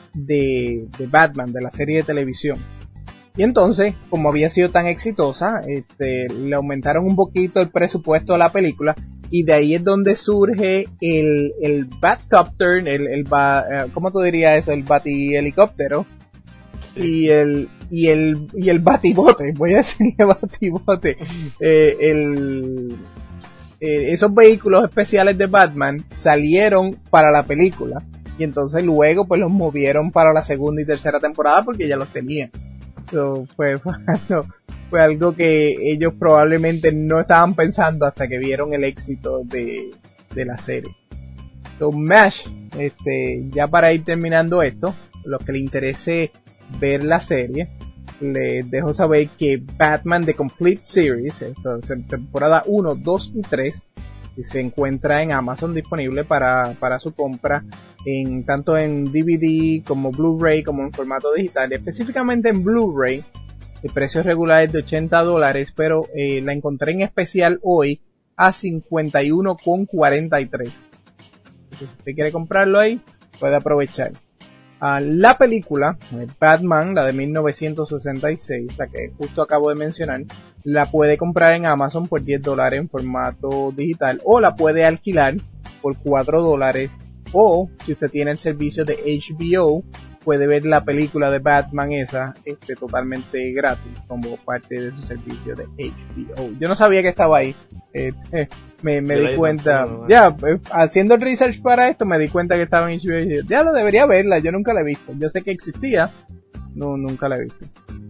de, de Batman, de la serie de televisión. Y entonces, como había sido tan exitosa, este, le aumentaron un poquito el presupuesto a la película. Y de ahí es donde surge el, el Batcopter, el, el ba, ¿cómo tú dirías eso? El Bati-helicóptero. Sí. Y el, y el, y el Batibote, voy a decirle Batibote. Eh, el, eh, esos vehículos especiales de Batman salieron para la película. Y entonces luego pues los movieron para la segunda y tercera temporada porque ya los tenían. So, fue, fue, algo, fue algo que ellos probablemente no estaban pensando hasta que vieron el éxito de, de la serie. So, MASH, este, ya para ir terminando esto, los que les interese ver la serie, les dejo saber que Batman The Complete Series, entonces, temporada uno, dos y tres, se encuentra en Amazon disponible para, para su compra en tanto en D V D como Blu-ray como en formato digital. Específicamente en Blu-ray el precio regular es de ochenta dólares, pero eh, la encontré en especial hoy a cincuenta y uno con cuarenta y tres. Si usted quiere comprarlo ahí, puede aprovechar. Uh, la película Batman, la de mil novecientos sesenta y seis, la que justo acabo de mencionar, la puede comprar en Amazon por diez dólares en formato digital, o la puede alquilar por cuatro dólares, o si usted tiene el servicio de H B O, puede ver la película de Batman esa este, totalmente gratis como parte de su servicio de H B O. Yo no sabía que estaba ahí. Eh, eh, me me di cuenta, ya, eh, haciendo el research para esto me di cuenta que estaba en H B O. Ya lo debería verla, yo nunca la he visto. Yo sé que existía, no, nunca la he visto.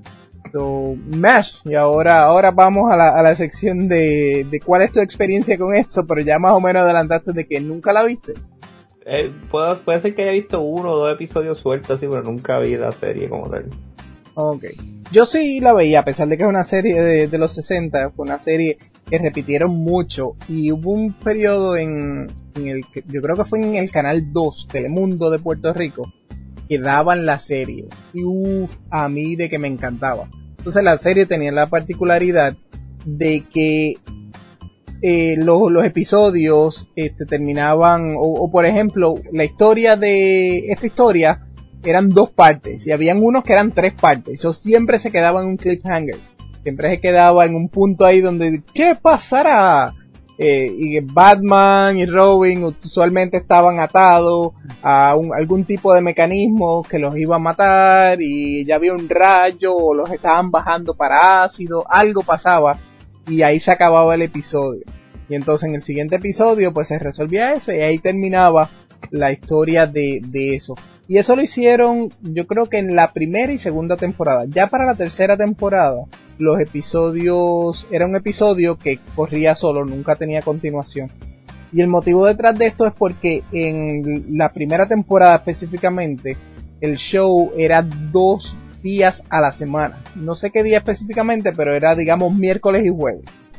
So, MASH, y ahora, ahora vamos a la, a la sección de, de cuál es tu experiencia con eso, pero ya más o menos adelantaste de que nunca la viste.
Eh, puedo, puede ser que haya visto uno o dos episodios sueltos así, pero nunca vi la serie como tal.
Ok. Yo sí la veía, a pesar de que es una serie de, de los sesenta, fue una serie que repitieron mucho, y hubo un periodo en, en el que, yo creo que fue en el canal dos, Telemundo de Puerto Rico, que daban la serie, y uff, a mí de que me encantaba. Entonces la serie tenía la particularidad de que eh, los, los episodios este, terminaban, o, o por ejemplo, la historia de, esta historia eran dos partes, y habían unos que eran tres partes, eso siempre se quedaba en un cliffhanger, siempre se quedaba en un punto ahí donde, ¿qué pasará? Eh, y Batman y Robin usualmente estaban atados a un, algún tipo de mecanismo que los iba a matar, y ya había un rayo o los estaban bajando para ácido, algo pasaba y ahí se acababa el episodio. Y entonces en el siguiente episodio pues se resolvía eso y ahí terminaba la historia de, de eso. Y eso lo hicieron yo creo que en la primera y segunda temporada. Ya para la tercera temporada los episodios, era un episodio que corría solo, nunca tenía continuación. Y el motivo detrás de esto es porque en la primera temporada específicamente el show era dos días a la semana. No sé qué día específicamente, pero era digamos miércoles y jueves.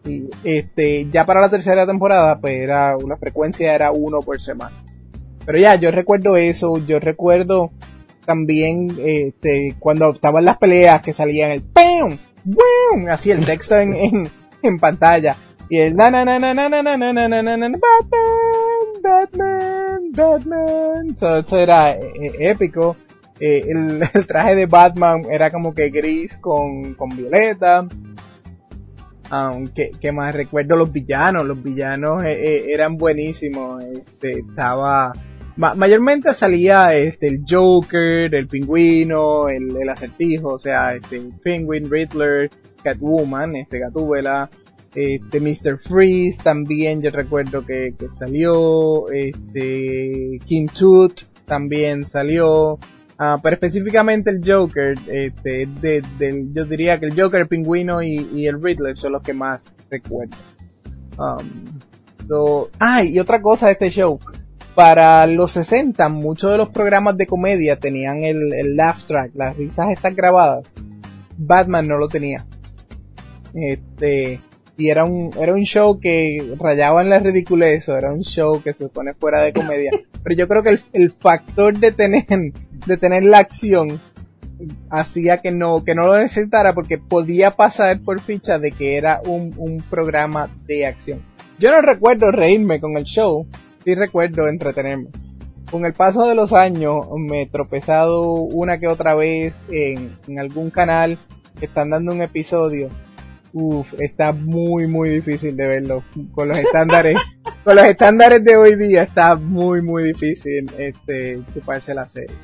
Y este, ya para la tercera temporada, pues era, la frecuencia era uno por semana. Pero ya, yo recuerdo eso, yo recuerdo también, este, cuando estaban las peleas que salían el ¡pum! ¡Bum! Así el texto en, en, en pantalla. Y el na na na na na na na na na na na na Batman, Batman, Batman. So, eso era eh, épico. Eh, el, el traje de Batman era como que gris con, con violeta. Aunque, um, que más recuerdo los villanos, los villanos eh, eh, eran buenísimos. Este, estaba, ma- mayormente salía este el Joker, el Pingüino, el, el Acertijo, o sea, este Penguin, Riddler, Catwoman, este Gatúbela, este mister Freeze también yo recuerdo que, que salió, este King Tut también salió. Uh, pero específicamente el Joker, este, de, de, yo diría que el Joker, el Pingüino y, y el Riddler son los que más recuerdo. Um, so, ah, y otra cosa de este show. Para los sesenta, muchos de los programas de comedia tenían el, el laugh track, las risas están grabadas. Batman no lo tenía. Este, y era un, era un show que rayaba en la ridiculez, era un show que se pone fuera de comedia. Pero yo creo que el, el factor de tener, de tener la acción hacía que no, que no lo necesitara porque podía pasar por ficha de que era un, un programa de acción. Yo no recuerdo reírme con el show, sí recuerdo entretenerme. Con el paso de los años me he tropezado una que otra vez en, en algún canal que están dando un episodio. Uf, está muy muy difícil de verlo con los estándares con los estándares de hoy día está muy muy difícil este chuparse la serie.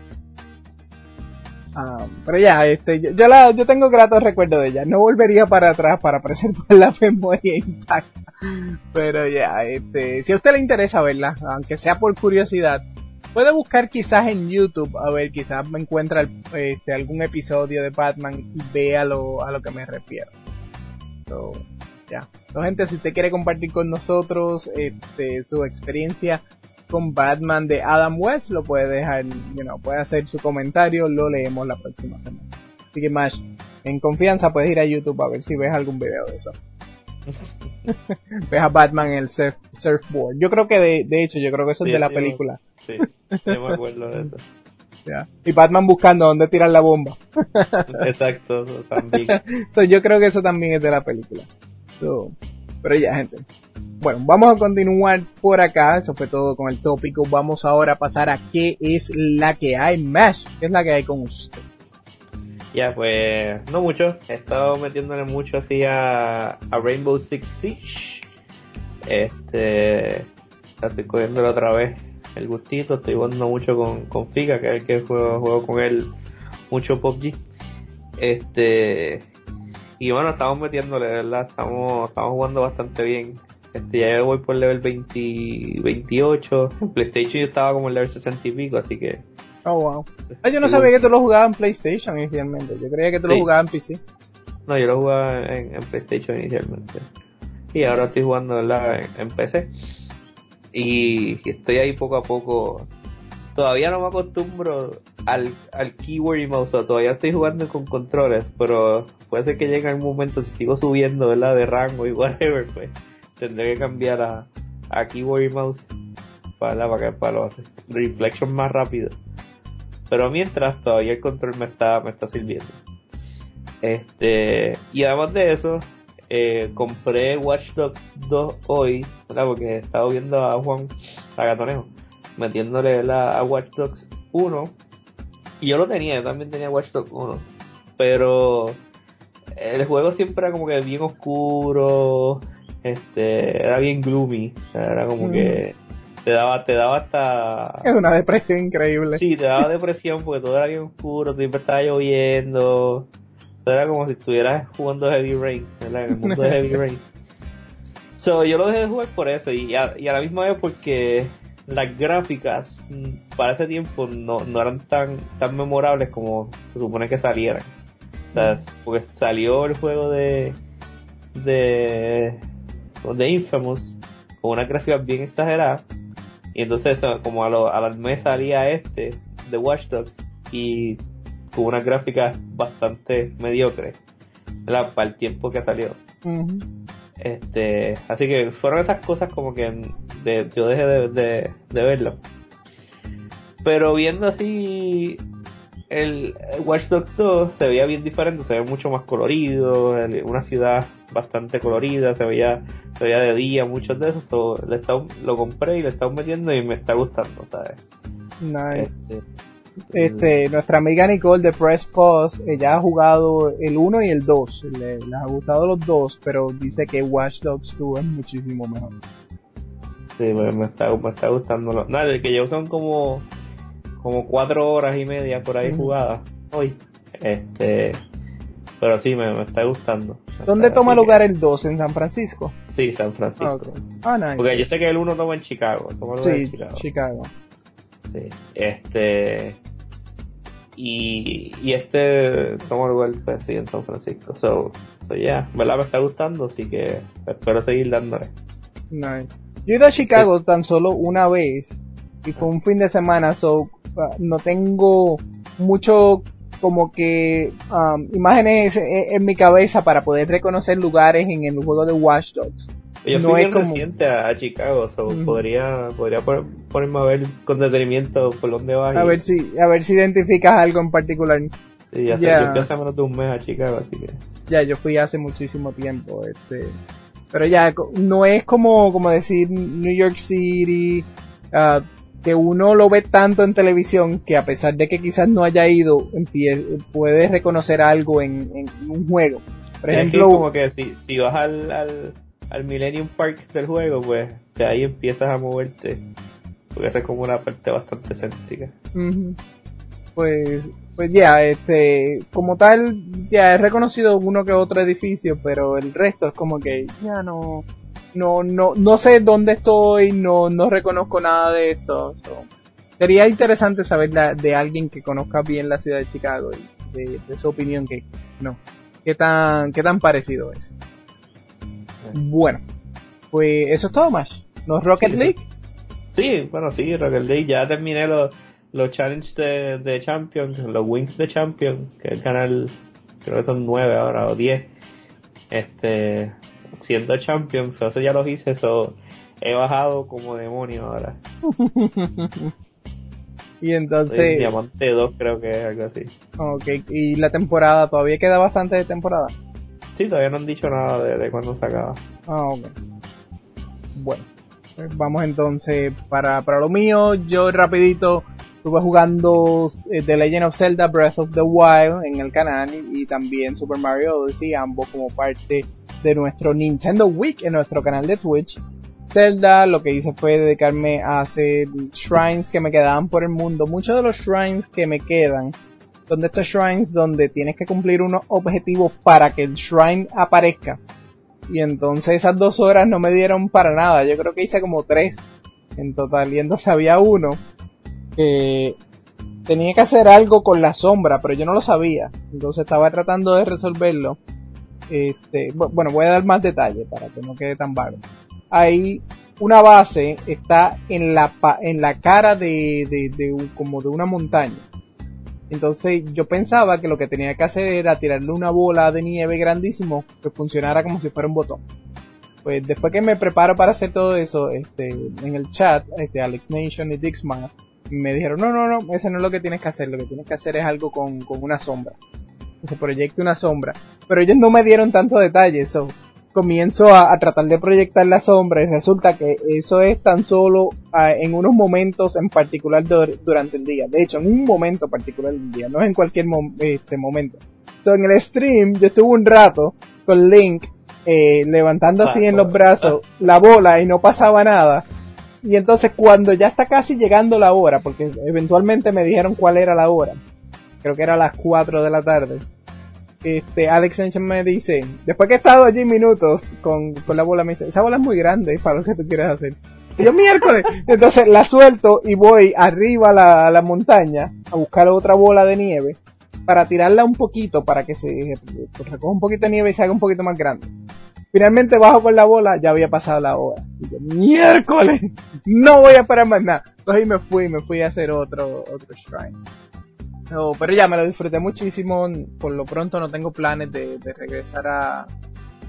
Um, pero ya este yo, yo la yo tengo gratos recuerdos de ella, no volvería para atrás para preservar la memoria intacta, pero ya este si a usted le interesa verla, aunque sea por curiosidad, puede buscar quizás en YouTube, a ver, quizás me encuentra el, este algún episodio de Batman y vea lo, a lo que me refiero. So, ya. So, gente, si usted quiere compartir con nosotros este, su experiencia con Batman de Adam West, lo puede dejar, you know, puede hacer su comentario, lo leemos la próxima semana. Así que más, en confianza puedes ir a YouTube a ver si ves algún video de eso. Ves a Batman en el surf, surfboard. Yo creo que de, de hecho, yo creo que eso sí, es de la sí, película.
Sí, yo me acuerdo de eso.
Yeah. Y Batman buscando dónde tirar la bomba.
Exacto, eso también.
So, yo creo que eso también es de la película. So, pero ya, gente. Bueno, vamos a continuar por acá. Eso fue todo con el tópico. Vamos ahora a pasar a qué es la que hay. Mash, ¿qué es la que hay con usted?
Ya, pues, no mucho. He estado metiéndole mucho así a, a Rainbow Six Siege. Este, estoy cogiéndolo otra vez el gustito, estoy jugando mucho con, con Figa, que es el que juego, juego con él mucho P U B G. Este, y bueno, estamos metiéndole, ¿verdad? Estamos, estamos jugando bastante bien. Este, ya voy por level veinte, veintiocho. En PlayStation yo estaba como en level sesenta y pico, así que.
Oh, wow. Ah, yo no sabía que tú lo jugabas en PlayStation inicialmente. Yo creía que tú sí. lo jugabas en P C.
No, yo lo jugaba en, en PlayStation inicialmente. Y ahora estoy jugando, ¿verdad? En, en P C. Y estoy ahí poco a poco. Todavía no me acostumbro al, al keyboard y mouse, o todavía estoy jugando con controles, pero puede ser que llegue algún momento, si sigo subiendo, ¿verdad? De rango y whatever, pues tendré que cambiar a, a keyboard y mouse para, para, para los reflections más rápido. Pero mientras todavía el control me está, me está sirviendo. Este, y además de eso, Eh, compré Watch Dogs dos hoy, ¿verdad? Porque he estado viendo a Juan Agatonejo metiéndole, ¿verdad?, a Watch Dogs uno, y yo lo tenía, yo también tenía Watch Dogs uno, pero el juego siempre era como que bien oscuro, este, era bien gloomy, o sea, era como mm. que te daba, te daba hasta...
Es una depresión increíble.
Sí, te daba depresión porque todo era bien oscuro, siempre estaba lloviendo. Era como si estuvieras jugando Heavy Rain, ¿verdad? En el mundo de Heavy Rain. So, yo lo dejé de jugar por eso, y a, y a la misma vez porque las gráficas para ese tiempo no, no eran tan, tan memorables como se supone que salieran. O sea, porque salió el juego de de, de Infamous con una gráfica bien exagerada, y entonces como a, lo, a la mes salía este de Watch Dogs y con una gráfica bastante mediocre, ¿verdad?, para el tiempo que salió.
Uh-huh.
Este, así que fueron esas cosas como que de, yo dejé de, de, de verlo. Pero viendo así el Watch Dogs dos se veía bien diferente, se veía mucho más colorido, una ciudad bastante colorida, se veía, se veía de día, muchos de esos, so, le estaba, lo compré y le estaba metiendo y me está gustando, ¿sabes?
Nice. Este, este nuestra amiga Nicole de Press Pause, ella ha jugado el uno y el dos, le, le ha gustado los dos, pero dice que Watch Dogs dos es muchísimo mejor.
Sí, me, me está, me está gustando. Nada, el que yo son como como cuatro horas y media por ahí uh-huh. jugadas hoy. Este, pero sí, me, me está gustando.
¿Dónde
está,
toma lugar
que...
el dos? ¿En San Francisco?
Sí, San Francisco.
Ah, okay. Ah, nice.
Porque yo sé que el uno toma en Chicago. Toma lugar
sí,
en Chicago.
Chicago.
Sí, este... Y, y este toma lugar, pues sí, en San Francisco. So, so yeah, ¿verdad? Me está gustando, así que espero seguir dándole.
Nice. Yo he ido a Chicago sí. tan solo una vez. Y fue un fin de semana, so... Uh, no tengo mucho como que um, imágenes en, en mi cabeza para poder reconocer lugares en el juego de Watch Dogs.
Yo
no
fui
es
bien
como...
reciente a, a Chicago, so uh-huh. podría podría ponerme a ver con detenimiento por dónde vas.
A
y...
ver si a ver si identificas algo en particular.
Sí, ya
yeah.
sé, yo empecé hace menos de un mes a Chicago, así que...
Ya, yo fui hace muchísimo tiempo, este... Pero ya, no es como, como decir New York City... Uh, que uno lo ve tanto en televisión que a pesar de que quizás no haya ido, empie- puede reconocer algo en, en un juego. Por ejemplo,
es que como que si, si vas al, al, al Millennium Park del juego, pues de ahí empiezas a moverte, porque esa es como una parte bastante céntrica.
Uh-huh. Pues, pues ya, yeah, este, como tal, ya yeah, he reconocido uno que otro edificio, pero el resto es como que ya no... No, no, no sé dónde estoy, no, no reconozco nada de esto. So, sería interesante saber la, de alguien que conozca bien la ciudad de Chicago y de, de su opinión que, no, qué tan, qué tan parecido es. Bueno, pues eso es todo, más. ¿No es Rocket
sí,
League?
Sí, bueno, sí, Rocket League. Ya terminé los, los challenges de, de Champions, los wins de Champions, que el canal, creo que son nueve ahora o diez. Este, siendo Champions, eso ya los hice, eso he bajado como demonio ahora.
Y entonces...
Diamante dos creo que es algo así.
Ok, y la temporada, ¿todavía queda bastante de temporada?
Sí, todavía no han dicho nada de, de cuándo se acaba.
Ah, ok. Bueno, pues vamos entonces para, para lo mío. Yo rapidito estuve jugando eh, The Legend of Zelda Breath of the Wild en el canal y, y también Super Mario Odyssey, ambos como parte de nuestro Nintendo Week en nuestro canal de Twitch. Zelda, lo que hice fue dedicarme a hacer shrines que me quedaban por el mundo. Muchos de los shrines que me quedan son de estos shrines donde tienes que cumplir unos objetivos para que el shrine aparezca. Y entonces esas dos horas no me dieron para nada. Yo creo que hice como tres en total. Y entonces había uno que tenía que hacer algo con la sombra, pero yo no lo sabía. Entonces estaba tratando de resolverlo. Este, bueno, voy a dar más detalles para que no quede tan vago. Hay una base, está en la en la cara de, de, de, de como de una montaña. Entonces yo pensaba que lo que tenía que hacer era tirarle una bola de nieve grandísimo que funcionara como si fuera un botón. Pues después que me preparo para hacer todo eso, este, en el chat, este, Alex Nation y Dixman me dijeron, no, no, no, eso no es lo que tienes que hacer, lo que tienes que hacer es algo con, con una sombra. Que se proyecte una sombra. Pero ellos no me dieron tanto detalle, eso. Comienzo a, a tratar de proyectar la sombra y resulta que eso es tan solo uh, en unos momentos en particular de, durante el día. De hecho, en un momento particular del día, no es en cualquier mom, este momento. Entonces, en el stream yo estuve un rato con Link eh, levantando así en los brazos la bola y no pasaba nada. Y entonces cuando ya está casi llegando la hora, porque eventualmente me dijeron cuál era la hora, creo que era a las cuatro de la tarde. Este, Alex Sanchez me dice, después que he estado allí minutos con, con la bola, me dice, esa bola es muy grande para lo que tú quieres hacer. Y yo, miércoles, entonces la suelto y voy arriba a la, a la montaña a buscar otra bola de nieve para tirarla un poquito, para que se pues, recoja un poquito de nieve y se haga un poquito más grande. Finalmente bajo con la bola, ya había pasado la hora. Y yo, miércoles, no voy a parar más nada. Entonces me fui, me fui a hacer otro, otro shrine. No, pero ya me lo disfruté muchísimo. Por lo pronto no tengo planes de, de regresar a,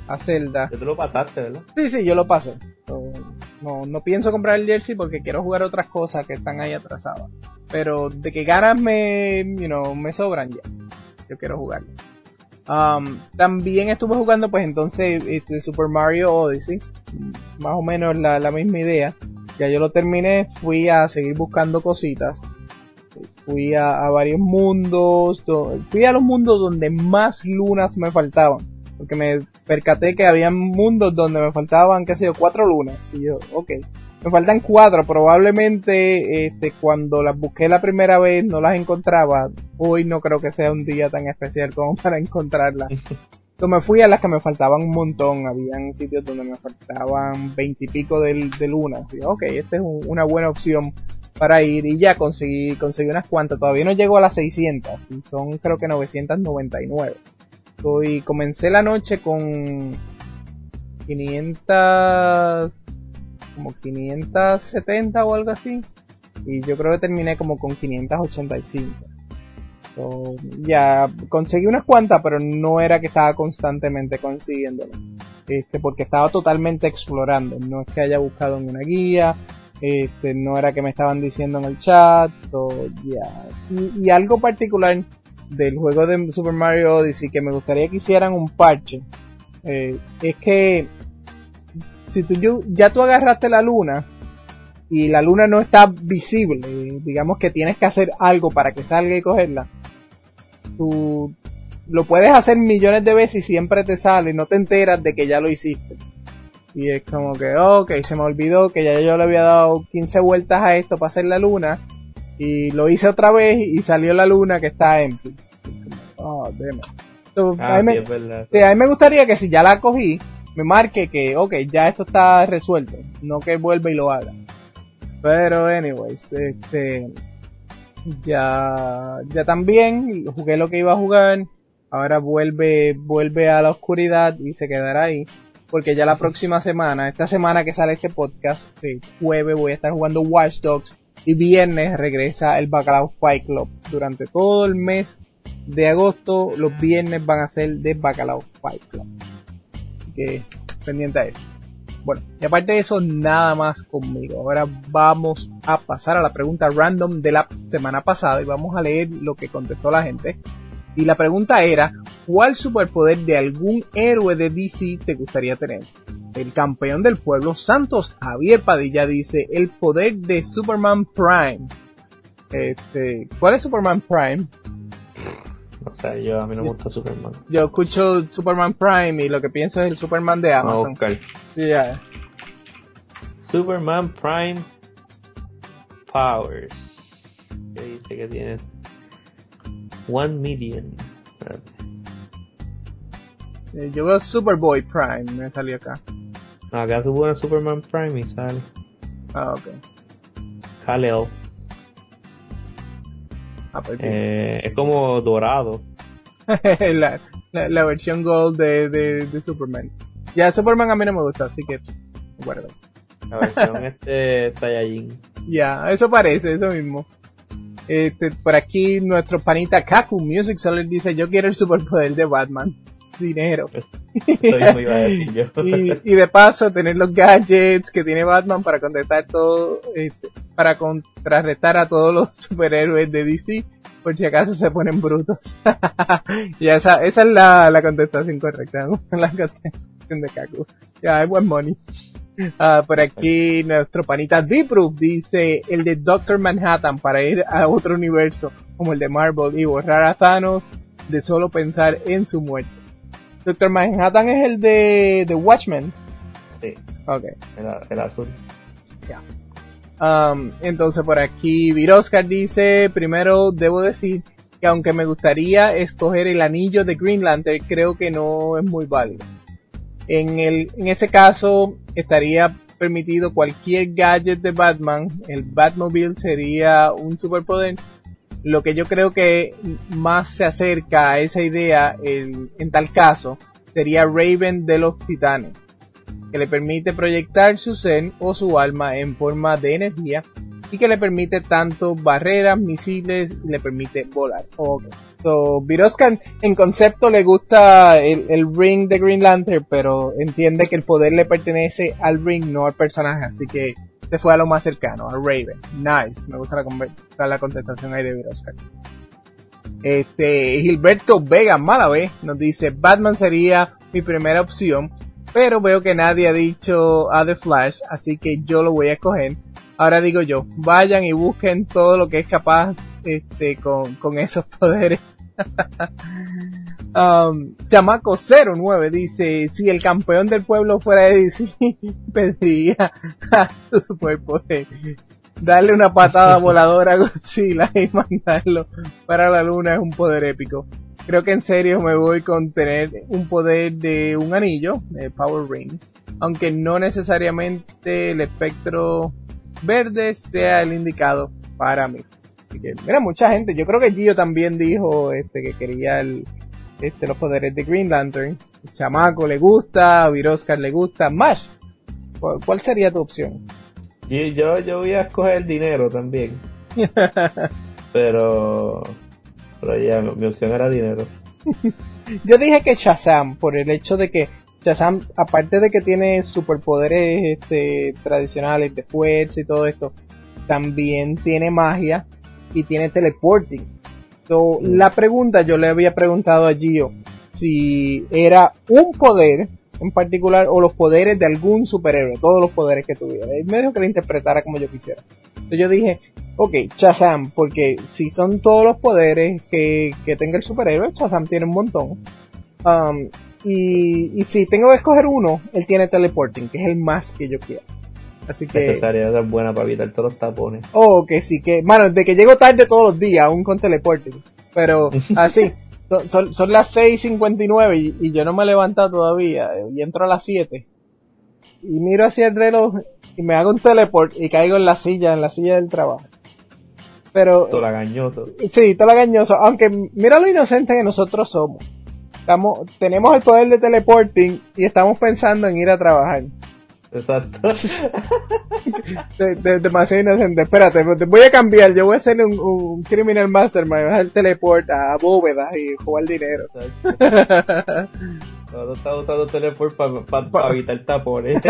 a Zelda.
Tú lo pasaste, ¿verdad?
Sí, sí, yo lo pasé. So, no, no pienso comprar el jersey porque quiero jugar otras cosas que están ahí atrasadas. Pero de que ganas me, you know, me sobran ya. Yo quiero jugar. Um, también estuve jugando pues entonces este, Super Mario Odyssey. Más o menos la, la misma idea. Ya yo lo terminé, fui a seguir buscando cositas. Fui a, a varios mundos. Do, fui a los mundos donde más lunas me faltaban. Porque me percaté que había mundos donde me faltaban, qué sé yo, cuatro lunas. Y yo, ok, me faltan cuatro. Probablemente este, cuando las busqué la primera vez no las encontraba. Hoy no creo que sea un día tan especial como para encontrarlas. Entonces me fui a las que me faltaban un montón. Habían sitios donde me faltaban veintipico de, de lunas. Y yo, ok, esta es un, una buena opción para ir. Y ya conseguí, conseguí unas cuantas. Todavía no llego a las seiscientas. Y son creo que novecientas noventa y nueve. Y comencé la noche con quinientas, como quinientas setenta o algo así, y yo creo que terminé como con quinientas ochenta y cinco. So, ya conseguí unas cuantas, pero no era que estaba constantemente consiguiéndolo, este, porque estaba totalmente explorando. No es que haya buscado en una guía, este, no era que me estaban diciendo en el chat. So, yeah. y, y algo particular del juego de Super Mario Odyssey que me gustaría que hicieran un parche, eh, es que si tú yo, ya tú agarraste la luna y la luna no está visible, digamos que tienes que hacer algo para que salga y cogerla, tú lo puedes hacer millones de veces y siempre te sale, no te enteras de que ya lo hiciste. Y es como que, ok, se me olvidó que ya yo le había dado quince vueltas a esto para hacer la luna. Y lo hice otra vez y salió la luna que está empty. Oh, damn. So,
ah,
a, mí
sí,
me,
es verdad.
sí, a mí me gustaría que si ya la cogí, me marque que, ok, ya esto está resuelto. No que vuelva y lo haga. Pero, anyways, este... Ya, ya también jugué lo que iba a jugar. Ahora vuelve, vuelve a la oscuridad y se quedará ahí. Porque ya la próxima semana, esta semana que sale este podcast, el jueves voy a estar jugando Watch Dogs. Y viernes regresa el Bacalao Fight Club. Durante todo el mes de agosto, los viernes van a ser de Bacalao Fight Club. Así que, pendiente a eso. Bueno, y aparte de eso, nada más conmigo. Ahora vamos a pasar a la pregunta random de la semana pasada y vamos a leer lo que contestó la gente. Y la pregunta era, ¿cuál superpoder de algún héroe de D C te gustaría tener? El campeón del pueblo, Santos Javier Padilla, dice, el poder de Superman Prime. Este, ¿cuál es Superman Prime?
O sea, yo a mí no me gusta Superman.
Yo escucho Superman Prime y lo que pienso es el Superman de Amazon.
Okay.
Yeah.
Superman Prime Powers. ¿Qué dice que tiene? One million.
Eh, yo veo Superboy Prime, me salió acá.
No, acá tú pones Superman Prime y sale.
Ah, ok.
Kal-El.
Ah, pues,
eh, es como dorado.
la, la, la versión Gold de, de, de Superman. Ya, Superman a mí no me gusta, así que guarda.
La versión este Saiyajin.
Ya, eso parece, eso mismo. Este, por aquí nuestro panita Kaku Music Solar dice, yo quiero el superpoder de Batman. Dinero.
Eso mismo iba a decir yo.
y, y de paso tener los gadgets que tiene Batman para contestar todo, este, para contrarrestar a todos los superhéroes de D C, por si acaso se ponen brutos. Y esa, esa es la, la contestación correcta, ¿no? La contestación de Kaku. Ya, hay buen money. Uh, por aquí nuestro panita D-Proof dice el de Doctor Manhattan para ir a otro universo como el de Marvel y borrar a Thanos de solo pensar en su muerte. Doctor Manhattan es el de, de Watchmen.
Sí.
Ok.
El, el azul.
Ya. Yeah. Um, entonces por aquí Viroscar dice, primero debo decir que aunque me gustaría escoger el anillo de Green Lantern, creo que no es muy válido. En el, en ese caso estaría permitido cualquier gadget de Batman, el Batmobile sería un superpoder. Lo que yo creo que más se acerca a esa idea el, en tal caso sería Raven de los Titanes, que le permite proyectar su ser o su alma en forma de energía y que le permite tanto barreras, misiles y le permite volar. Okay. So, Viroscan en concepto le gusta el, el ring de Green Lantern, pero entiende que el poder le pertenece al ring, no al personaje, así que se fue a lo más cercano, a Raven. Nice, me gusta la, la contestación ahí de Viroscan. Este, Gilberto Vega Malavé nos dice, Batman sería mi primera opción, pero veo que nadie ha dicho a The Flash, así que yo lo voy a escoger. Ahora digo yo, vayan y busquen todo lo que es capaz este con, con esos poderes. um, Chamaco cero nueve dice, si el campeón del pueblo fuera de D C, pediría a su superpoder darle una patada voladora a Godzilla y mandarlo para la luna. Es un poder épico. Creo que en serio me voy con tener un poder de un anillo, de Power Ring, aunque no necesariamente el espectro verde sea el indicado para mí. Así que, mira, mucha gente, yo creo que Gio también dijo este que quería el, este los poderes de Green Lantern. El Chamaco le gusta, a Viroscar le gusta. Mash, ¿cuál, cuál sería tu opción?
Y yo, yo voy a escoger el dinero también. pero... Pero ya, mi opción era dinero.
Yo dije que Shazam, por el hecho de que Shazam, aparte de que tiene superpoderes este, tradicionales de fuerza y todo esto, también tiene magia y tiene teleporting. So, mm. La pregunta, yo le había preguntado a Gio si era un poder en particular o los poderes de algún superhéroe, todos los poderes que tuviera. Él me dijo que lo interpretara como yo quisiera. Entonces yo dije, ok, Shazam, porque si son todos los poderes que, que tenga el superhéroe, Shazam tiene un montón. Um, y, y si tengo que escoger uno, él tiene teleporting, que es el más que yo quiero. Así que...
Esa área es buena para evitar todos los tapones.
Oh, que sí, que... Mano, de que llego tarde todos los días, aún con teleporting. Pero, así... Son, son, son las seis cincuenta y nueve y, y yo no me he levantado todavía y entro a las siete y miro hacia el reloj y me hago un teleport y caigo en la silla, en la silla del trabajo. Pero...
Todo lagañoso.
Sí, todo lagañoso, aunque mira lo inocente que nosotros somos. Estamos, tenemos el poder de teleporting y estamos pensando en ir a trabajar.
Exacto.
de, de, demasiado inocente. Espérate, te voy a cambiar. Yo voy a hacer un, un criminal mastermind. Voy a hacer teleport a bóvedas y jugar dinero.
No está usando teleport para pa, pa, pa evitar tapones.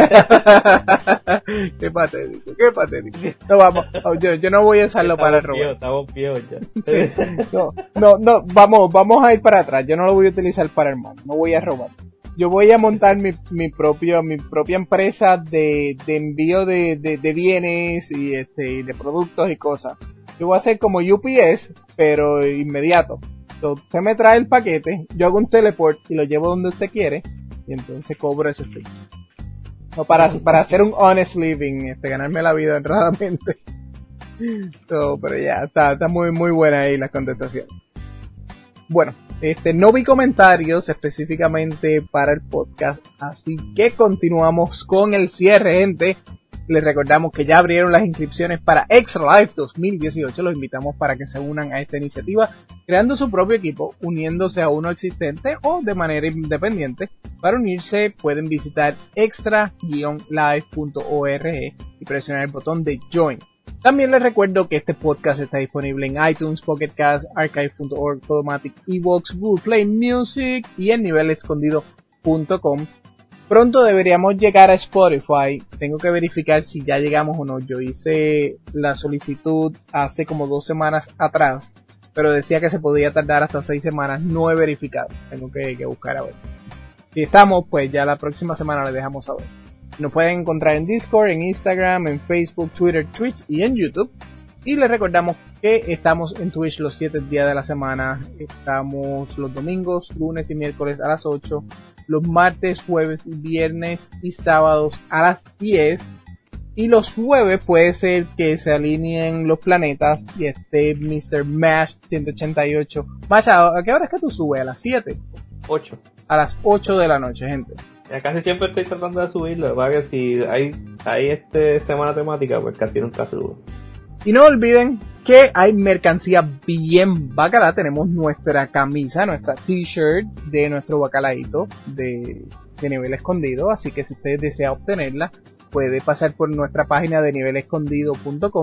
Qué patético, qué patético. No, vamos, yo, yo no voy a usarlo
estamos
para robar.
Viejos, estamos viejos ya.
Sí, no, no, no, vamos, vamos a ir para atrás. Yo no lo voy a utilizar para el mal. No voy a robar. Yo voy a montar mi, mi propio, mi propia empresa de, de envío de, de, de bienes y este, de productos y cosas. Yo voy a hacer como U P S, pero inmediato. Entonces, usted me trae el paquete, yo hago un teleport y lo llevo donde usted quiere, y entonces cobro ese fee. No, para, para hacer un honest living, este, ganarme la vida honradamente. So, pero ya, está, está muy, muy buena ahí la contestación. Bueno, este, no vi comentarios específicamente para el podcast, así que continuamos con el cierre, gente. Les recordamos que ya abrieron las inscripciones para Extra Life dos mil dieciocho. Los invitamos para que se unan a esta iniciativa, creando su propio equipo, uniéndose a uno existente o de manera independiente. Para unirse pueden visitar extra life punto org y presionar el botón de Join. También les recuerdo que este podcast está disponible en iTunes, Pocket Cast, archive punto org, Podomatic, Evox, Google Play Music y en nivel escondido punto com. Pronto deberíamos llegar a Spotify. Tengo que verificar si ya llegamos o no. Yo hice la solicitud hace como dos semanas atrás, pero decía que se podía tardar hasta seis semanas. No he verificado. Tengo que, que buscar a ver. Si estamos, pues ya la próxima semana les dejamos saber. Nos pueden encontrar en Discord, en Instagram, en Facebook, Twitter, Twitch y en YouTube. Y les recordamos que estamos en Twitch los siete días de la semana. Estamos los domingos, lunes y miércoles a las ocho. Los martes, jueves, viernes y sábados a las diez. Y los jueves puede ser que se alineen los planetas y esté mister Mash ciento ochenta y ocho. Mash, ¿a qué hora es que tú subes? ¿A las siete?
ocho.
A las ocho de la noche, gente.
Ya casi siempre estoy tratando de subirlo, para que si hay, hay este semana temática, pues casi nunca subo.
Y no olviden que hay mercancía bien bacala. Tenemos nuestra camisa, nuestra t-shirt de nuestro bacalaíto de, de nivel escondido. Así que si usted desea obtenerla, puede pasar por nuestra página de nivel escondido punto com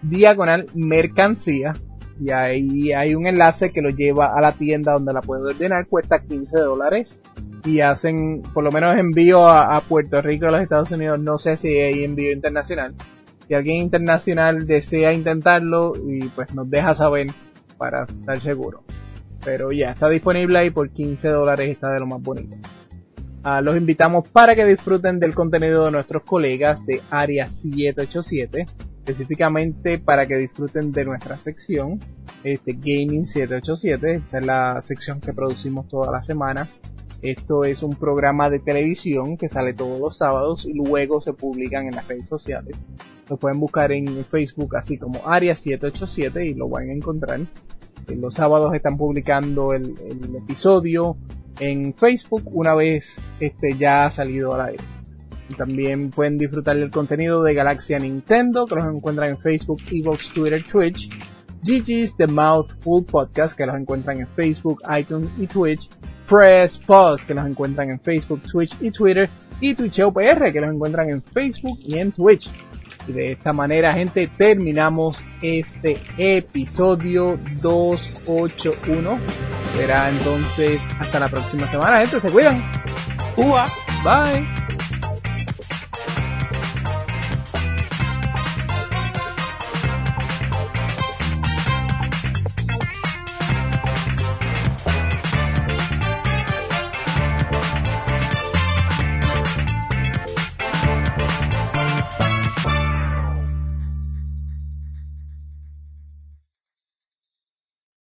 diagonal mercancía. Y ahí hay un enlace que lo lleva a la tienda donde la puede ordenar, cuesta quince dólares. Y hacen, por lo menos envío a, a Puerto Rico, a los Estados Unidos, no sé si hay envío internacional. Si alguien internacional desea intentarlo, y pues nos deja saber para estar seguro. Pero ya, está disponible ahí por quince dólares, está de lo más bonito. Uh, los invitamos para que disfruten del contenido de nuestros colegas de Área siete ocho siete, específicamente para que disfruten de nuestra sección, este Gaming siete ocho siete, esa es la sección que producimos toda la semana. Esto es un programa de televisión que sale todos los sábados y luego se publican en las redes sociales. Lo pueden buscar en Facebook así como Área siete ocho siete y lo van a encontrar. Los sábados están publicando el, el episodio en Facebook una vez este ya ha salido al aire. Y también pueden disfrutar del contenido de Galaxia Nintendo, que los encuentran en Facebook, Evox, Twitter, Twitch. Gigi's The Mouthful Podcast, que los encuentran en Facebook, iTunes y Twitch. Press Pause, que los encuentran en Facebook, Twitch y Twitter. Y Twitcheo P R, que los encuentran en Facebook y en Twitch. Y de esta manera, gente, terminamos este episodio doscientos ochenta y uno. Será entonces hasta la próxima semana, gente. Se cuidan.
¡Ua!
Bye.